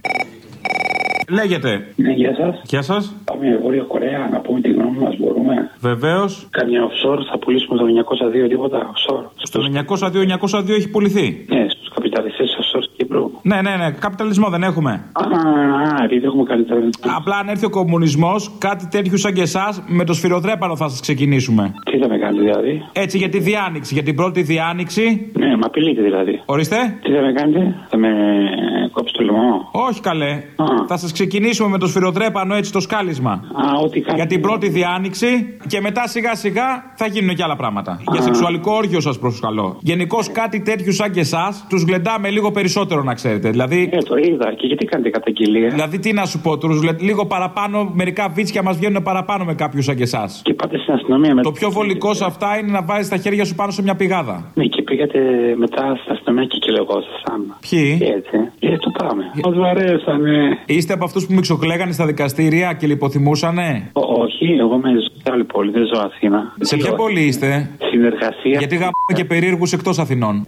Speaker 17: Λέγεται.
Speaker 19: Ναι, γεια σας.
Speaker 17: Γεια σας.
Speaker 19: Πάμε Βόρεια Κορέα να πούμε τη γνώμη μας, μπορούμε?
Speaker 17: Βεβαίως.
Speaker 19: Καμιά offshore θα πουλήσουμε το 902 τίποτα offshore?
Speaker 17: Στο 902 έχει πουληθεί.
Speaker 19: Ναι, στους καπιταλιστές offshore Κύπρου.
Speaker 17: Ναι, καπιταλισμό δεν έχουμε.
Speaker 19: Επειδή έχουμε καλύτερα.
Speaker 17: Απλά αν έρθει ο κομμουνισμός, κάτι τέτοιο σαν και εσάς, με το σφυροδρέπανο θα σας ξεκινήσουμε.
Speaker 19: Τι θα με κάνει δηλαδή?
Speaker 17: Έτσι για τη διάνοιξη, για την πρώτη διάνοιξη.
Speaker 19: Ναι, μα απειλείτε δηλαδή.
Speaker 17: Ορίστε.
Speaker 19: Τι θα με κάνετε? Θα με κόψει το λαιμό?
Speaker 17: Όχι καλέ. Θα σας ξεκινήσουμε με το σφυροδρέπανο έτσι το σκάλισμα.
Speaker 19: Ό,τι κάνει.
Speaker 17: Για την πρώτη διάνοιξη και μετά σιγά σιγά θα γίνουν και άλλα πράγματα. Για σεξουαλικό όργιο σας προσκαλώ. Γενικώς κάτι τέτοιου σαν και εσάς τους γλεντάμε λίγο περισσότερο να ξέρετε. Δηλαδή.
Speaker 19: Το είδα και γιατί κάνετε καταγγελία?
Speaker 17: Δηλαδή τι να σου πω, τους λίγο παραπάνω, μερικά βίτσια μας βγαίνουν παραπάνω με κάποιους σαν και εσάς.
Speaker 19: Και πάτε στην αστυνομία με.
Speaker 17: Το πιο βολικό σε αυτά είναι να βάζεις τα χέρια σου πάνω σε μια πηγάδα.
Speaker 19: Ναι, και πήγατε μετά στην αστυνομία και κυλεγόσασταν.
Speaker 17: Ποιοι?
Speaker 19: Έτσι. Το πάμε. Μας βαρέσανε.
Speaker 17: Είστε από αυτούς που μιξοκλαίγανε στα δικαστήρια και λιποθυμούσανε?
Speaker 19: Όχι, εγώ είμαι σε άλλη πόλη, δεν ζω Αθήνα.
Speaker 17: Σε ποια πόλη είστε?
Speaker 19: Συνεργασία.
Speaker 17: Γιατί γαμ και περίεργους εκτός Αθηνών.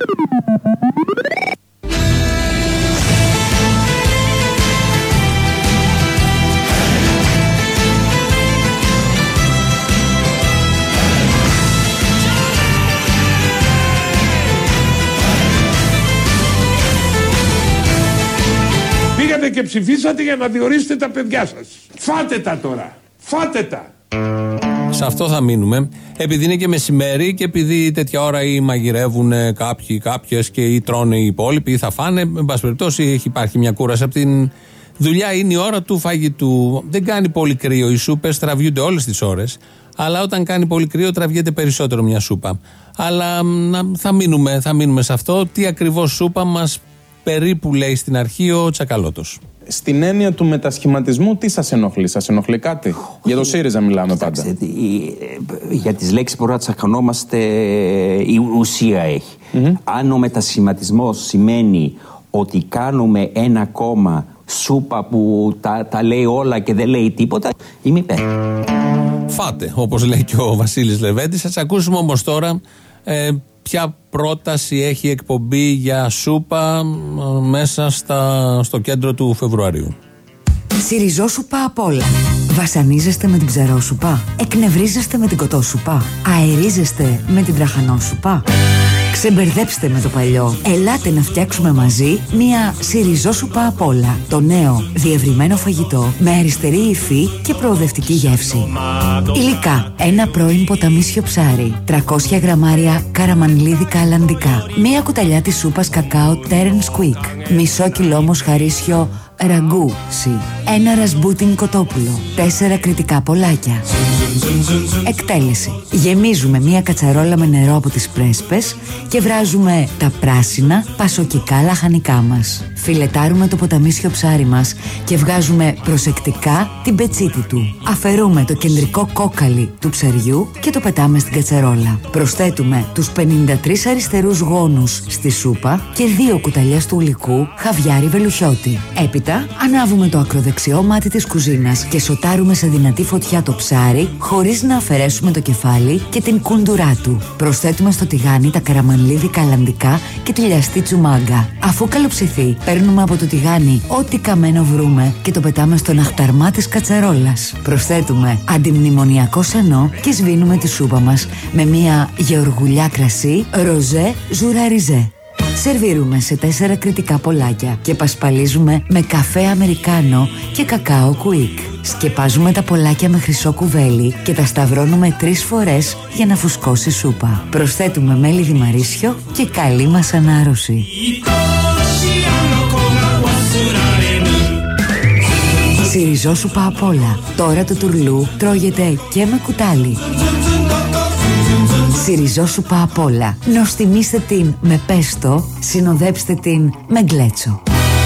Speaker 1: Πήγατε και ψηφίσατε για να διορίσετε τα παιδιά σας. Φάτε τα τώρα. Φάτε τα.
Speaker 2: Σε αυτό θα μείνουμε. Επειδή είναι και μεσημέρι και επειδή τέτοια ώρα ή μαγειρεύουν κάποιοι, κάποιες και ή τρώνε οι υπόλοιποι ή θα φάνε. Εν πάση περιπτώσει, υπάρχει μια κούραση από την δουλειά. Είναι η ώρα του φαγητού. Δεν κάνει πολύ κρύο. Οι σούπες τραβιούνται όλες τις ώρες. Αλλά όταν κάνει πολύ κρύο, τραβιέται περισσότερο μια σούπα. Αλλά θα μείνουμε σε αυτό. Τι ακριβώς σούπα μας περίπου λέει στην αρχή ο Τσακαλώτος.
Speaker 20: Στην έννοια του μετασχηματισμού, τι σας ενοχλεί? Σας ενοχλεί κάτι? Για το ΣΥΡΙΖΑ μιλάμε πάντα.
Speaker 21: Για τις λέξεις μπορούμε να τσακωνόμαστε, η ουσία έχει. Αν ο μετασχηματισμός σημαίνει ότι κάνουμε ένα κόμμα σούπα που τα λέει όλα και δεν λέει τίποτα, είμαι υπέρ.
Speaker 2: Φάτε, όπως λέει και ο Βασίλης Λεβέντης. Σας ακούσουμε όμως τώρα ποια πρόταση έχει εκπομπή για σούπα μέσα στο κέντρο του Φεβρουαρίου.
Speaker 22: Σιριζόσουπα απ' όλα. Βασανίζεστε με την ψαρόσουπα. Εκνευρίζεστε με την κοτόσουπα. Αερίζεστε με την τραχανόσουπα. Ξεμπερδέψτε με το παλιό. Ελάτε να φτιάξουμε μαζί μία σιριζόσουπα απ' όλα. Το νέο διευρυμένο φαγητό με αριστερή υφή και προοδευτική γεύση. Υλικά: ένα πρώην ποταμίσιο ψάρι, 300 γραμμάρια καραμανλίδικα αλλαντικά, μία κουταλιά της σούπας κακάο Terence Quick, μισό κιλό μοσχαρίσιο ραγκούσι, ένα ρασμπούτιν κοτόπουλο, 4 κριτικά πολλάκια. Εκτέλεση: γεμίζουμε μία κατσαρόλα με νερό από τις πρέσπες και βράζουμε τα πράσινα πασοκικά λαχανικά μας. Φιλετάρουμε το ποταμίσιο ψάρι μας και βγάζουμε προσεκτικά την πετσίτη του. Αφαιρούμε το κεντρικό κόκαλι του ψαριού και το πετάμε στην κατσαρόλα. Προσθέτουμε τους 53 αριστερούς γόνους στη σούπα και 2 κουταλιές του υλικού χαβιάρι βελουχιώτη. Έπειτα Έπειτα ανάβουμε το ακροδεξιό μάτι της κουζίνας και σοτάρουμε σε δυνατή φωτιά το ψάρι χωρίς να αφαιρέσουμε το κεφάλι και την κούντουρά του. Προσθέτουμε στο τηγάνι τα καραμανλίδι καλαντικά και τη λιαστή τσουμάγκα. Αφού καλοψηθεί, παίρνουμε από το τηγάνι ό,τι καμένο βρούμε και το πετάμε στον αχταρμά της κατσαρόλας. Προσθέτουμε αντιμνημονιακό σανό και σβήνουμε τη σούπα μας με μια γεωργουλιά κρασί ροζέ ζουραριζέ. Σερβίρουμε σε 4 κριτικά πολλάκια και πασπαλίζουμε με καφέ αμερικάνο και κακάο κουίκ. Σκεπάζουμε τα πολλάκια με χρυσό κουβέλι και τα σταυρώνουμε 3 φορές για να φουσκώσει σούπα. Προσθέτουμε μέλι δημαρίσιο και καλή μας ανάρρωση. Σιριζόσουπα απ' όλα. Τώρα το τουρλού τρώγεται και με κουτάλι. Σιριζόσουπα απ' όλα. Νοστιμήστε την με πέστο, συνοδέψτε την με γκλέτσο.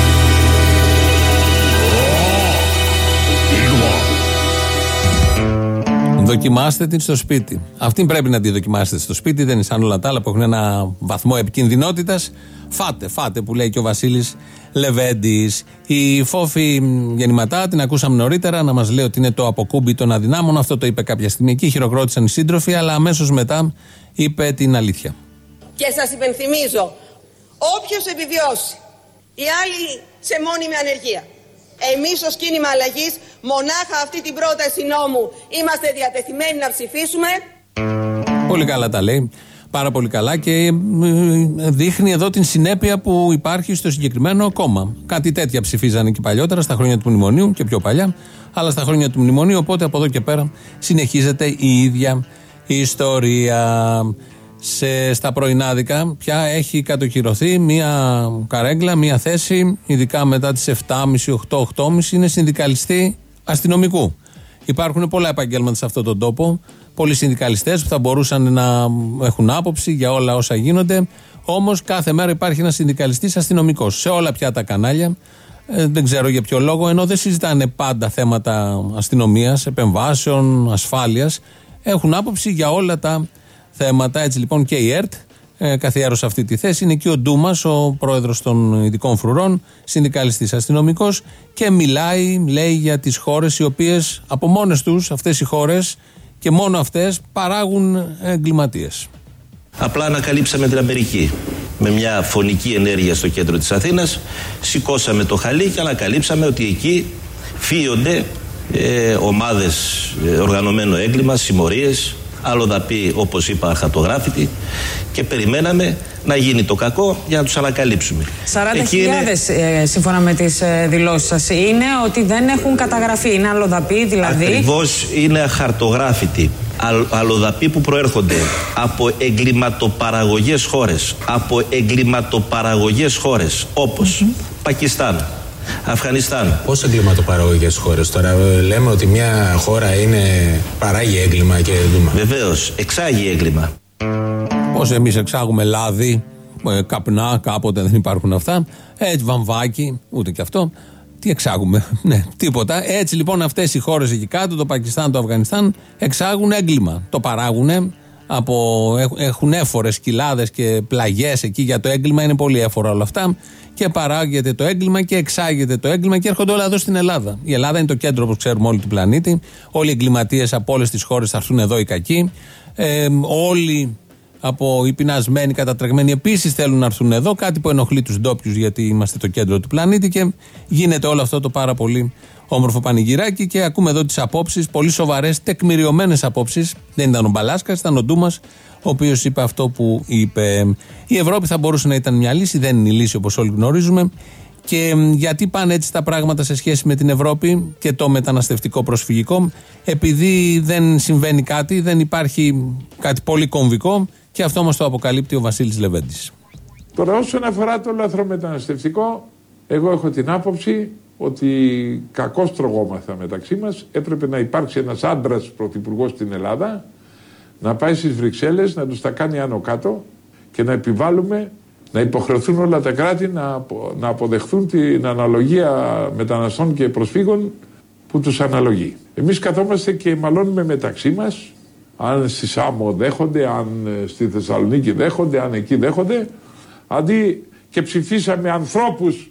Speaker 2: Δοκιμάστε την στο σπίτι. Αυτήν πρέπει να τη δοκιμάσετε στο σπίτι. Δεν είναι σαν όλα τα άλλα που έχουν ένα βαθμό επικινδυνότητας. Φάτε που λέει και ο Βασίλης Λεβέντης. Η Φόφη Γεννηματά την ακούσαμε νωρίτερα να μας λέει ότι είναι το αποκούμπι των αδυνάμων. Αυτό το είπε κάποια στιγμή. Εκεί χειροκρότησαν οι σύντροφοι, αλλά αμέσως μετά είπε την αλήθεια.
Speaker 6: Και σας υπενθυμίζω, όποιος επιβιώσει, οι άλλοι σε μόνιμη ανεργία, εμείς ως κίνημα αλλαγής μονάχα αυτή την πρόταση νόμου είμαστε διατεθειμένοι να ψηφίσουμε.
Speaker 2: Πολύ καλά τα λέει. Πάρα πολύ καλά και δείχνει εδώ την συνέπεια που υπάρχει στο συγκεκριμένο κόμμα. Κάτι τέτοια ψηφίζανε και παλιότερα στα χρόνια του μνημονίου και πιο παλιά, αλλά στα χρόνια του μνημονίου, οπότε από εδώ και πέρα συνεχίζεται η ίδια ιστορία. Στα πρωινάδικα πια έχει κατοχυρωθεί μία καρέγκλα, μία θέση, ειδικά μετά τις 7.30, 8.30 είναι συνδικαλιστή αστυνομικού. Υπάρχουν πολλά επαγγέλματα σε αυτόν τον τόπο, πολλοί συνδικαλιστές που θα μπορούσαν να έχουν άποψη για όλα όσα γίνονται, όμως κάθε μέρα υπάρχει ένας συνδικαλιστής αστυνομικός σε όλα πια τα κανάλια. Δεν ξέρω για ποιο λόγο, ενώ δεν συζητάνε πάντα θέματα αστυνομίας, επεμβάσεων, ασφάλειας, έχουν άποψη για όλα τα θέματα. Έτσι λοιπόν και η ΕΡΤ καθιέρωσε αυτή τη θέση. Είναι και ο Ντούμας, ο πρόεδρος των ειδικών φρουρών, συνδικαλιστής αστυνομικός, και λέει για τις χώρες οι οποίες από μόνες τους, αυτές οι χώρες και μόνο αυτές, παράγουν εγκληματίες.
Speaker 5: Απλά ανακαλύψαμε την Αμερική. Με μια φωνική ενέργεια στο κέντρο της Αθήνας σηκώσαμε το χαλί και ανακαλύψαμε ότι εκεί φύονται ομάδες οργανωμένο έγκλημα, συμμορίες, αλλοδαποί, όπως είπα, αρχατογράφητοι, και περιμέναμε να γίνει το κακό για να τους ανακαλύψουμε.
Speaker 8: 40.000 σύμφωνα με τις δηλώσεις σας είναι ότι δεν έχουν καταγραφεί, είναι αλλοδαποί δηλαδή.
Speaker 5: Ακριβώς, είναι αχαρτογράφητοι. Αλλοδαποί που προέρχονται από εγκληματοπαραγωγές χώρες, όπως Πακιστάν, Αφγανιστάν.
Speaker 23: Πώς εγκληματοπαραγωγές χώρες? Τώρα λέμε ότι μια χώρα παράγει έγκλημα και δούμε.
Speaker 5: Βεβαίως, εξάγει έγκλημα.
Speaker 2: Πώς εμείς εξάγουμε λάδι, καπνά, κάποτε δεν υπάρχουν αυτά. Έτσι, βαμβάκι, ούτε και αυτό. Τι εξάγουμε? Ναι, τίποτα. Έτσι λοιπόν αυτές οι χώρες εκεί κάτω, το Πακιστάν, το Αφγανιστάν, εξάγουν έγκλημα. Το παράγουν. Έχουν έφορες κοιλάδες και πλαγιές εκεί για το έγκλημα, είναι πολύ έφορα όλα αυτά, και παράγεται το έγκλημα και εξάγεται το έγκλημα και έρχονται όλα εδώ στην Ελλάδα. Η Ελλάδα είναι το κέντρο, όπως ξέρουμε, όλου του πλανήτη. Όλοι οι εγκληματίες από όλες τις χώρες θα έρθουν εδώ, οι κακοί. Όλοι από οι πεινασμένοι, κατατρεγμένοι επίσης θέλουν να έρθουν εδώ. Κάτι που ενοχλεί τους ντόπιους, γιατί είμαστε το κέντρο του πλανήτη, και γίνεται όλο αυτό το πάρα πολύ όμορφο πανηγυράκι. Και ακούμε εδώ τις απόψεις, πολύ σοβαρές, τεκμηριωμένες απόψεις. Δεν ήταν ο Μπαλάσκας, ήταν ο Ντούμας, ο οποίος είπε αυτό που είπε. Η Ευρώπη θα μπορούσε να ήταν μια λύση, δεν είναι η λύση όπως όλοι γνωρίζουμε. Και γιατί πάνε έτσι τα πράγματα σε σχέση με την Ευρώπη και το μεταναστευτικό προσφυγικό? Επειδή δεν συμβαίνει κάτι, δεν υπάρχει κάτι πολύ κομβικό, και αυτό μας το αποκαλύπτει ο Βασίλης Λεβέντης.
Speaker 1: Τώρα, όσον αφορά το λαθρομεταναστευτικό, εγώ έχω την άποψη ότι κακώς τρογόμαθα μεταξύ μας. Έπρεπε να υπάρξει ένας άντρας πρωθυπουργός στην Ελλάδα, να πάει στις Βρυξέλλες, να τους τα κάνει άνω κάτω και να επιβάλλουμε, να υποχρεωθούν όλα τα κράτη να αποδεχθούν την αναλογία μεταναστών και προσφύγων που τους αναλογεί. Εμείς καθόμαστε και μαλώνουμε μεταξύ μας, αν στη Σάμο δέχονται, αν στη Θεσσαλονίκη δέχονται, αν εκεί δέχονται, αντί και ψηφίσαμε ανθρώπους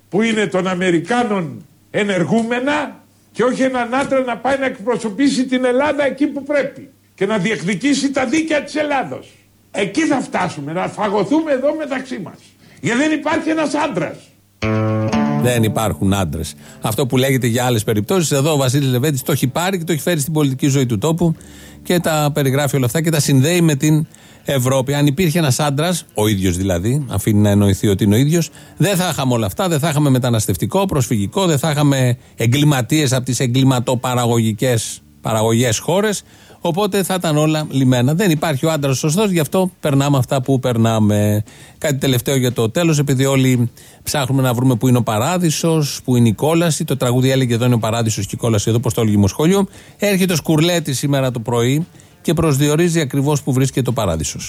Speaker 1: που είναι των Αμερικάνων ενεργούμενα και όχι έναν άντρα να πάει να εκπροσωπήσει την Ελλάδα εκεί που πρέπει και να διεκδικήσει τα δίκαια της Ελλάδος. Εκεί θα φτάσουμε, να φαγωθούμε εδώ μεταξύ μας. Γιατί δεν υπάρχει ένας άντρας.
Speaker 2: Δεν υπάρχουν άντρες. Αυτό που λέγεται για άλλες περιπτώσεις, εδώ ο Βασίλης Λεβέντης το έχει πάρει και το έχει φέρει στην πολιτική ζωή του τόπου και τα περιγράφει όλα αυτά και τα συνδέει με την Ευρώπη. Αν υπήρχε ένας άντρας, ο ίδιος δηλαδή, αφήνει να εννοηθεί ότι είναι ο ίδιος, δεν θα είχαμε όλα αυτά, δεν θα είχαμε μεταναστευτικό, προσφυγικό, δεν θα είχαμε εγκληματίες από τις παραγωγές χώρες. Οπότε θα ήταν όλα λιμένα. Δεν υπάρχει ο άντρας σωστός, γι' αυτό περνάμε αυτά που περνάμε. Κάτι τελευταίο για το τέλος, επειδή όλοι ψάχνουμε να βρούμε πού είναι ο παράδεισος, πού είναι η κόλαση. Το τραγούδι έλεγε εδώ είναι ο παράδεισος και η κόλαση εδώ, πως το έλεγε σχόλιο. Έρχεται ο Σκουρλέτης σήμερα το πρωί και προσδιορίζει ακριβώς που βρίσκεται το παράδεισος.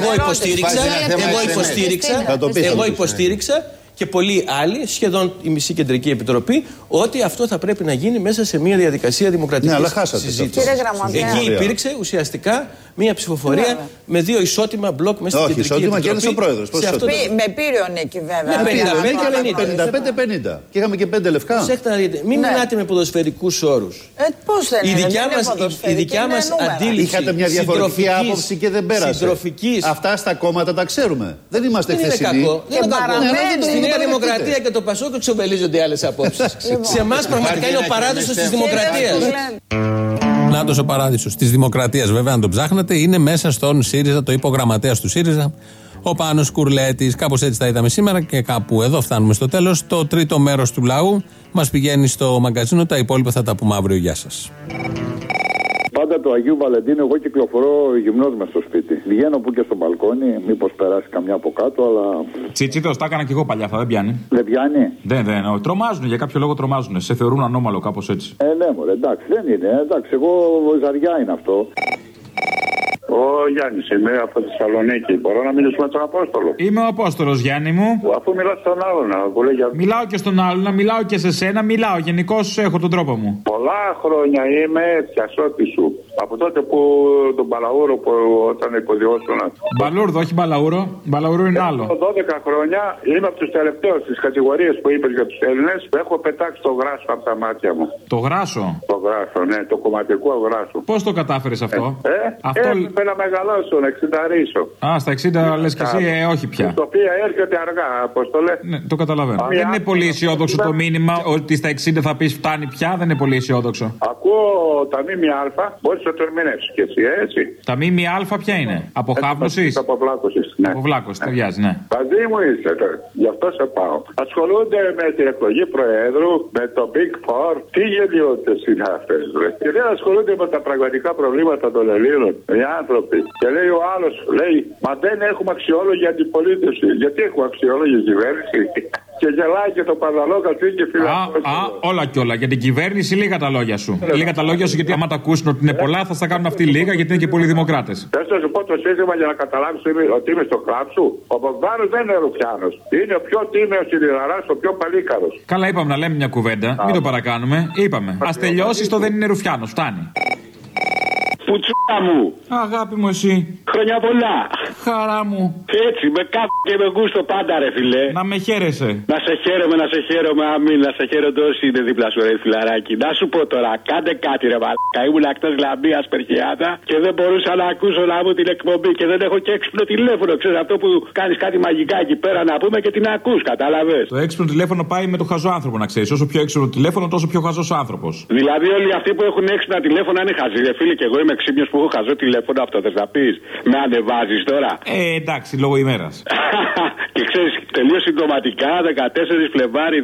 Speaker 3: Εγώ υποστήριξα και πολλοί άλλοι, σχεδόν η μισή κεντρική επιτροπή, ότι αυτό θα πρέπει να γίνει μέσα σε μια διαδικασία δημοκρατικής συζήτησης. Εκεί υπήρξε ουσιαστικά μια ψηφοφορία με δύο ισότιμα μπλοκ μέσα στην κεντρική επιτροπή.
Speaker 9: Και ένας ο πρόεδρος.
Speaker 10: Με πύριο νίκη βέβαια.
Speaker 9: 55-50. Και είχαμε και 5 λευκά.
Speaker 3: Μην μιλάτε με ποδοσφαιρικούς όρους.
Speaker 10: Πώς δεν είναι.
Speaker 3: Η δικιά μας αντίληψη.
Speaker 9: Είχατε μια διαφορετική άποψη και δεν πέρασε. Αυτά στα κόμματα τα ξέρουμε. Δεν είμαστε χθεσινοί.
Speaker 3: Στη Νέα Δημοκρατία και το Πασόκ εξομελίζονται άλλες απόψεις. Σε εμάς πραγματικά είναι ο παράδεισος της δημοκρατίας.
Speaker 2: Νάτος ο παράδεισος της δημοκρατίας, βέβαια, αν το ψάχνετε, είναι μέσα στον ΣΥΡΙΖΑ, το είπε ο γραμματέας του ΣΥΡΙΖΑ, ο Πάνος Σκουρλέτης. Κάπως έτσι τα είδαμε σήμερα και κάπου εδώ φτάνουμε στο τέλος. Το τρίτο μέρος του λαού μας πηγαίνει στο μαγκαζίνο. Τα υπόλοιπα θα τα πούμε αύριο. Γεια σας.
Speaker 12: Πάντα το Αγίου Βαλεντίνου εγώ κυκλοφορώ γυμνός μες στο σπίτι. Βγαίνω που και στο μπαλκόνι, μήπως περάσει καμιά από κάτω, αλλά.
Speaker 17: Τσιτσίδος, τα έκανα κι εγώ παλιά, αυτά δεν πιάνει.
Speaker 12: Δεν πιάνει.
Speaker 17: Δεν. Τρομάζουν, για κάποιο λόγο τρομάζουν. Σε θεωρούν ανώμαλο, κάπως έτσι.
Speaker 12: Ναι, μωρέ, εντάξει, δεν είναι. Εντάξει, εγώ ζαριά είναι αυτό.
Speaker 24: Ο Γιάννης είμαι από τη Θεσσαλονίκη. Μπορώ να μιλήσω με τον Απόστολο?
Speaker 17: Είμαι ο Απόστολος, Γιάννη μου.
Speaker 24: Αφού μιλάς στον άλλον,
Speaker 17: μιλάω και στον άλλον, μιλάω και σε σένα, μιλάω. Γενικώς έχω τον τρόπο μου.
Speaker 24: Πολλά χρόνια είμαι πιασότη σου. Από τότε που τον Μπαλαούρο που όταν υποδιώσουν.
Speaker 17: Μπαλούρδο, όχι Μπαλαούρο. Μπαλαούρο είναι άλλο.
Speaker 24: 12 χρόνια είμαι από τους τελευταίους στις κατηγορίες που είπες για τους Έλληνες που έχω πετάξει το γράσο από τα μάτια μου.
Speaker 17: Το γράσο?
Speaker 24: Το γράσο, ναι, το κομματικό γράσο.
Speaker 17: Πώς το κατάφερες αυτό?
Speaker 24: Αυτό έπρεπε να μεγαλώσω, να 60ρίσω.
Speaker 17: Στα 60 λες και εσύ, όχι πια.
Speaker 24: Το οποίο έρχεται αργά, Απόστολε.
Speaker 17: Ναι, το καταλαβαίνω. Δεν είναι πολύ αισιόδοξο το μήνυμα ότι στα 60 θα πεις φτάνει πια, δεν είναι πολύ αισιόδοξο.
Speaker 24: Ακούω τα ΜΜΑ, μπορείς να το ερμηνεύσεις και εσύ, έτσι.
Speaker 17: Τα ΜΜΑ ποια είναι? Αποχάβνωσης?
Speaker 24: Αποβλάκωσης, ναι.
Speaker 17: Αποβλάκωσης, ταιριάζει, ναι.
Speaker 24: Μαζί μου είσαι, γι' αυτό σε πάω. Ασχολούνται με την εκλογή Προέδρου, με το Big Four. Τι γεννιότητες είναι αυτές, ρε. Και δεν ασχολούνται με τα πραγματικά προβλήματα των Ελλήνων, οι άνθρωποι. Και λέει ο άλλος, λέει, μα δεν έχουμε αξιόλογη αντιπολίτευση. Γιατί έχουμε αξιόλογη κυβέρνηση? Και γελάει και το Παδαλό Κατσίκη και φιλαθρό.
Speaker 17: Όλα κι όλα. Για την κυβέρνηση λίγα τα λόγια σου. Λίγα τα λόγια σου, γιατί άμα τα ακούσουν ότι είναι πολλά, θα στα κάνουν αυτοί λίγα, γιατί είναι και πολλοί δημοκράτες.
Speaker 24: Θέλω να σου πω το σύστημα για να καταλάβεις ότι είμαι στο κλαμπ σου. Ο Μπογδάνος δεν είναι Ρουφιάνος. Είναι ο πιο τίμιος Ιδραράς, ο πιο παλίκαρος.
Speaker 17: Καλά, είπαμε να λέμε μια κουβέντα. Μην το παρακάνουμε. Είπαμε. Ας τελειώσει το δεν είναι Ρουφιάνος. Φτάνει.
Speaker 24: Πουτσούρα μου.
Speaker 17: Αγάπη μου, εσύ.
Speaker 24: Χρόνια πολλά.
Speaker 17: Χαρά μου.
Speaker 24: Έτσι, με κάπου και με γούστο πάντα, ρε φιλέ.
Speaker 17: Να με χαίρεσαι.
Speaker 24: Να σε χαίρομαι, αμήν. Να σε χαίρονται όσοι είναι δίπλα σου, ρε φιλαράκι. Να σου πω τώρα, κάντε κάτι, ρε μαλάκα. Ήμουν εκτός Λαμπίας Περχιάτα και δεν μπορούσα να ακούσω να μου την εκπομπή και δεν έχω και έξυπνο τηλέφωνο. Ξέρεις αυτό που κάνεις κάτι μαγικά εκεί πέρα να πούμε και την ακούς, κατάλαβες.
Speaker 17: Το έξυπνο τηλέφωνο πάει με το χαζό άνθρωπο, να ξέρεις. Όσο πιο έξυπνο τηλέφωνο, τόσο πιο χαζός άνθρωπος.
Speaker 24: Δηλαδή όλοι αυτοί που έχουν έξυπνα τηλέφωνα είναι χαζοί, ρε φίλε, και εγώ είμαι ξύπνιος που έχω χαζό τηλέφωνο, αυτό θες να πεις? Με ανεβάζεις τώρα.
Speaker 17: Εντάξει, λόγω ημέρας.
Speaker 24: Και ξέρεις, τελείως συντοματικά, 14 Φλεβάρι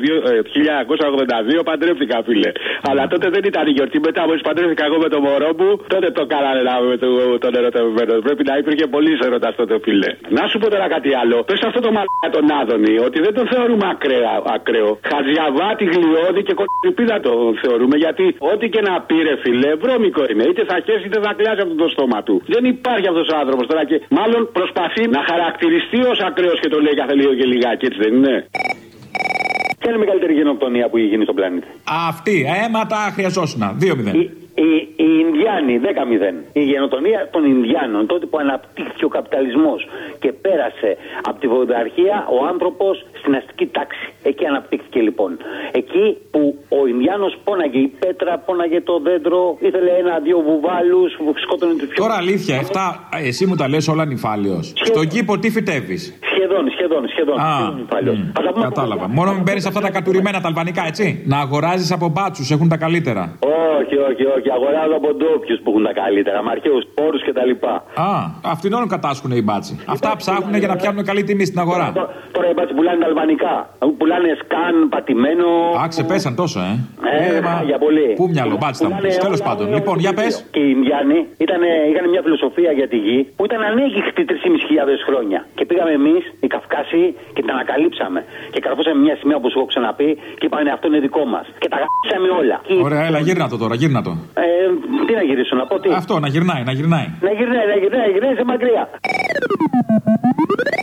Speaker 24: 1982 παντρεύτηκα, φίλε. Αλλά τότε δεν ήταν η γιορτή. Μετά, μόλις παντρεύτηκα εγώ με το μωρό μου, τότε το κάνανε με τον ερωτευμένο. Πρέπει να υπήρχε πολύ έρωτα τότε, φίλε. Να σου πω τώρα κάτι άλλο. Πες αυτό το μαλάκα τον Άδωνη, ότι δεν τον θεωρούμε ακραίο. Χαζιαβάτη, γλιώδη και κολυπίδα το θεωρούμε, γιατί ό,τι και να πήρε, φίλε, βρώμικο είναι. Είτε θα χέσει είτε θα κλάσει από το στόμα του. Δεν υπάρχει αυτός ο άνθρωπος τώρα και μάλλον προσπαθεί να χαρακτηριστεί ως ακραίος και το λέει κάθε λίγο και λιγάκι, έτσι δεν είναι? Ποια είναι η μεγαλύτερη γενοκτονία που έχει γίνει στον πλανήτη?
Speaker 17: Αυτή, αίματα χρειαζόσουνα. 2-0.
Speaker 24: Οι Ινδιάνοι 10-0. Η γενοτονία των Ινδιάνων, τότε που αναπτύχθηκε ο καπιταλισμός και πέρασε από τη βοδαρχία ο άνθρωπος στην αστική τάξη. Εκεί αναπτύχθηκε λοιπόν. Εκεί που ο Ινδιάνος πόναγε η πέτρα, πόναγε το δέντρο, ήθελε ένα-δύο βουβάλους, σκότωνε τους πιο.
Speaker 17: Τώρα αλήθεια, αυτά εσύ μου τα λες όλα νυφάλιος. Στον κήπο τι φυτεύεις?
Speaker 24: Σχεδόν.
Speaker 17: Κατάλαβα. Μόνο μην παίρνεις αυτά τα κατουρημένα τα αλβανικά, έτσι. Να αγοράζεις από μπάτσους, έχουν τα καλύτερα.
Speaker 24: Όχι. Αγοράζω από ντόπιους που έχουν τα καλύτερα. Με αρχαίους πόρους κτλ.
Speaker 17: Αυτήν όλων κατάσχουν οι μπάτσοι. Αυτά ψάχνουν για να πιάνουν καλή τιμή στην αγορά.
Speaker 24: Τώρα οι μπάτσοι πουλάνε τα αλβανικά. Πουλάνε σκάν, πατημένο.
Speaker 17: Ξεπέσαν τόσο,
Speaker 24: για πολύ.
Speaker 17: Πού μυαλό, μπάτσι θα μου πεις. Τέλος πάντων. Λοιπόν, για πες.
Speaker 24: Και οι Ινδιάνοι είχαν μια φιλοσοφία για τη γη που ήταν ανέγγιχτη 3.500 χρόνια. Και πήγαμε εμείς, οι Καυκάσοι, και την ανακαλύψαμε. Και καρφώσαμε μια σημαία που σου έχω ξαναπεί και είπανε αυτό είναι δικό μας. Και τα γράψαμε όλα.
Speaker 17: Ωραία, έλα, γύρνα το τώρα, γύρνα το.
Speaker 24: Τι να γυρίσω, να πω τι.
Speaker 17: Αυτό, να γυρνάει.
Speaker 24: Να γυρνάει σε μακριά.